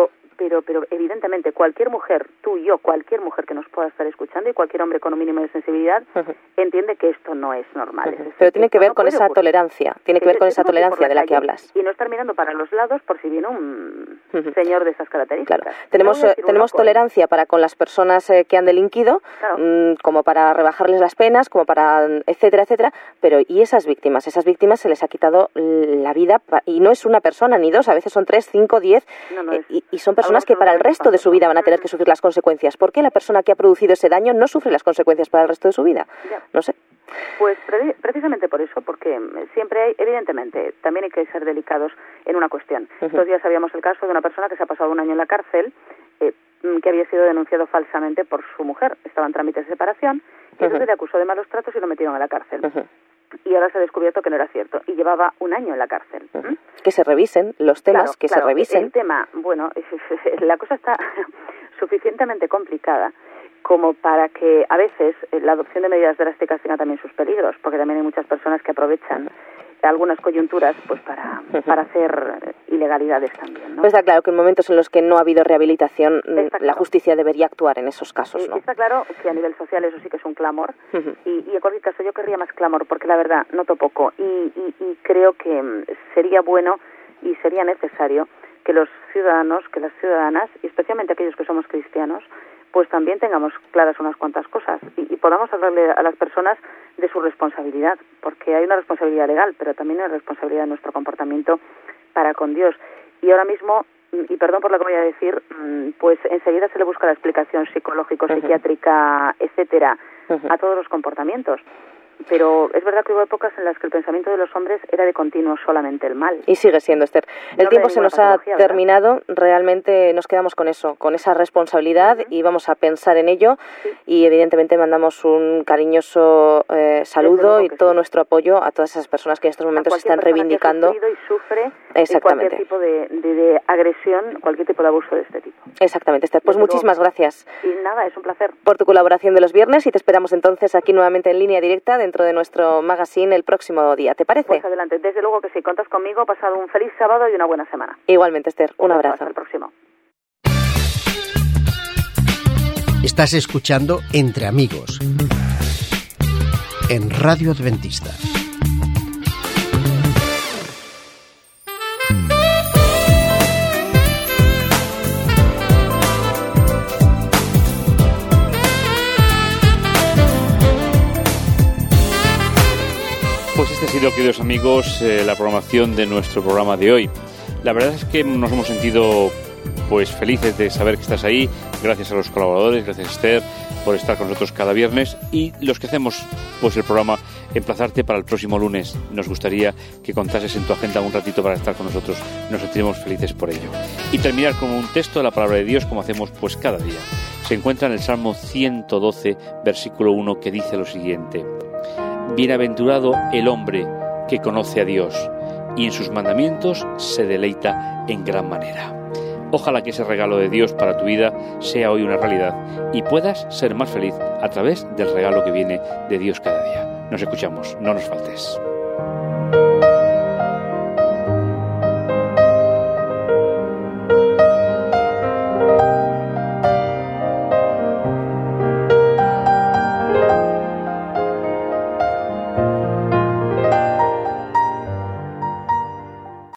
pero, pero evidentemente cualquier mujer, tú y yo, cualquier mujer que nos pueda estar escuchando y cualquier hombre con un mínimo de sensibilidad uh-huh. entiende que esto no es normal. Uh-huh. Es decir, pero tiene que ver no con esa ocurrir. tolerancia, tiene que ver con esa tolerancia de la que hablas. Y no estar mirando para los lados por si viene un uh-huh. señor de esas características. Claro. Tenemos, no tenemos tolerancia para con las personas eh, que han delinquido, claro. mmm, como para rebajarles las penas, como para etcétera, etcétera, pero ¿y esas víctimas? Esas víctimas se les ha quitado la vida, y no es una persona ni dos, a veces son tres, cinco, diez, no, no es, y, y son personas que para el resto de su vida van a tener que sufrir las consecuencias. ¿Por qué la persona que ha producido ese daño no sufre las consecuencias para el resto de su vida? Ya. No sé. Pues pre- precisamente por eso, porque siempre hay, evidentemente, también hay que ser delicados en una cuestión. Uh-huh. Estos días sabíamos el caso de una persona que se ha pasado un año en la cárcel, eh, que había sido denunciado falsamente por su mujer. Estaba en trámite de separación, y uh-huh. entonces le acusó de malos tratos y lo metieron a la cárcel. Uh-huh. Y ahora se ha descubierto que no era cierto, y llevaba un año en la cárcel. Uh-huh. Que se revisen los temas, claro, que claro, se revisen. El tema, bueno, la cosa está suficientemente complicada como para que a veces la adopción de medidas drásticas tenga también sus peligros, porque también hay muchas personas que aprovechan algunas coyunturas pues para, para hacer ilegalidades también, ¿no? Pues está claro que en momentos en los que no ha habido rehabilitación, claro. la justicia debería actuar en esos casos, ¿no? Está claro que a nivel social eso sí que es un clamor, uh-huh. y, y en cualquier caso yo querría más clamor, porque la verdad noto poco, y, y, y creo que sería bueno y sería necesario que los ciudadanos, que las ciudadanas, y especialmente aquellos que somos cristianos, pues también tengamos claras unas cuantas cosas y, y podamos hablarle a las personas de su responsabilidad, porque hay una responsabilidad legal, pero también hay una responsabilidad de nuestro comportamiento para con Dios. Y ahora mismo, y perdón por lo que voy a decir, pues enseguida se le busca la explicación psicológico, uh-huh. psiquiátrica, etcétera, uh-huh. a todos los comportamientos. Pero es verdad que hubo épocas en las que el pensamiento de los hombres era de continuo solamente el mal. Y sigue siendo, Esther. El no tiempo se nos ha terminado, ¿verdad? Realmente nos quedamos con eso, con esa responsabilidad, uh-huh. y vamos a pensar en ello, sí. y evidentemente mandamos un cariñoso eh, saludo y todo sí. nuestro apoyo a todas esas personas que en estos momentos están reivindicando. Que ha y sufre Exactamente. cualquier tipo de, de, de agresión, cualquier tipo de abuso de este tipo. Exactamente, Esther. Pues muchísimas gracias. Y nada, es un placer. Por tu colaboración de los viernes, y te esperamos entonces aquí nuevamente en Línea Directa dentro de nuestro magazine el próximo día. ¿Te parece? Pues adelante, desde luego que sí. Contas conmigo. Pasado un feliz sábado y una buena semana. Igualmente, Esther. Un Hasta abrazo. Hasta el próximo. Estás escuchando Entre Amigos en Radio Adventista. Pues este ha sido, queridos amigos, eh, la programación de nuestro programa de hoy. La verdad es que nos hemos sentido pues felices de saber que estás ahí. Gracias a los colaboradores, gracias Esther por estar con nosotros cada viernes, y los que hacemos pues el programa, emplazarte para el próximo lunes. Nos gustaría que contases en tu agenda un ratito para estar con nosotros. Nos sentiremos felices por ello. Y terminar con un texto de la palabra de Dios, como hacemos pues cada día. Se encuentra en el Salmo ciento doce, versículo uno, que dice lo siguiente: Bienaventurado el hombre que conoce a Dios y en sus mandamientos se deleita en gran manera. Ojalá que ese regalo de Dios para tu vida sea hoy una realidad y puedas ser más feliz a través del regalo que viene de Dios cada día. Nos escuchamos, no nos faltes.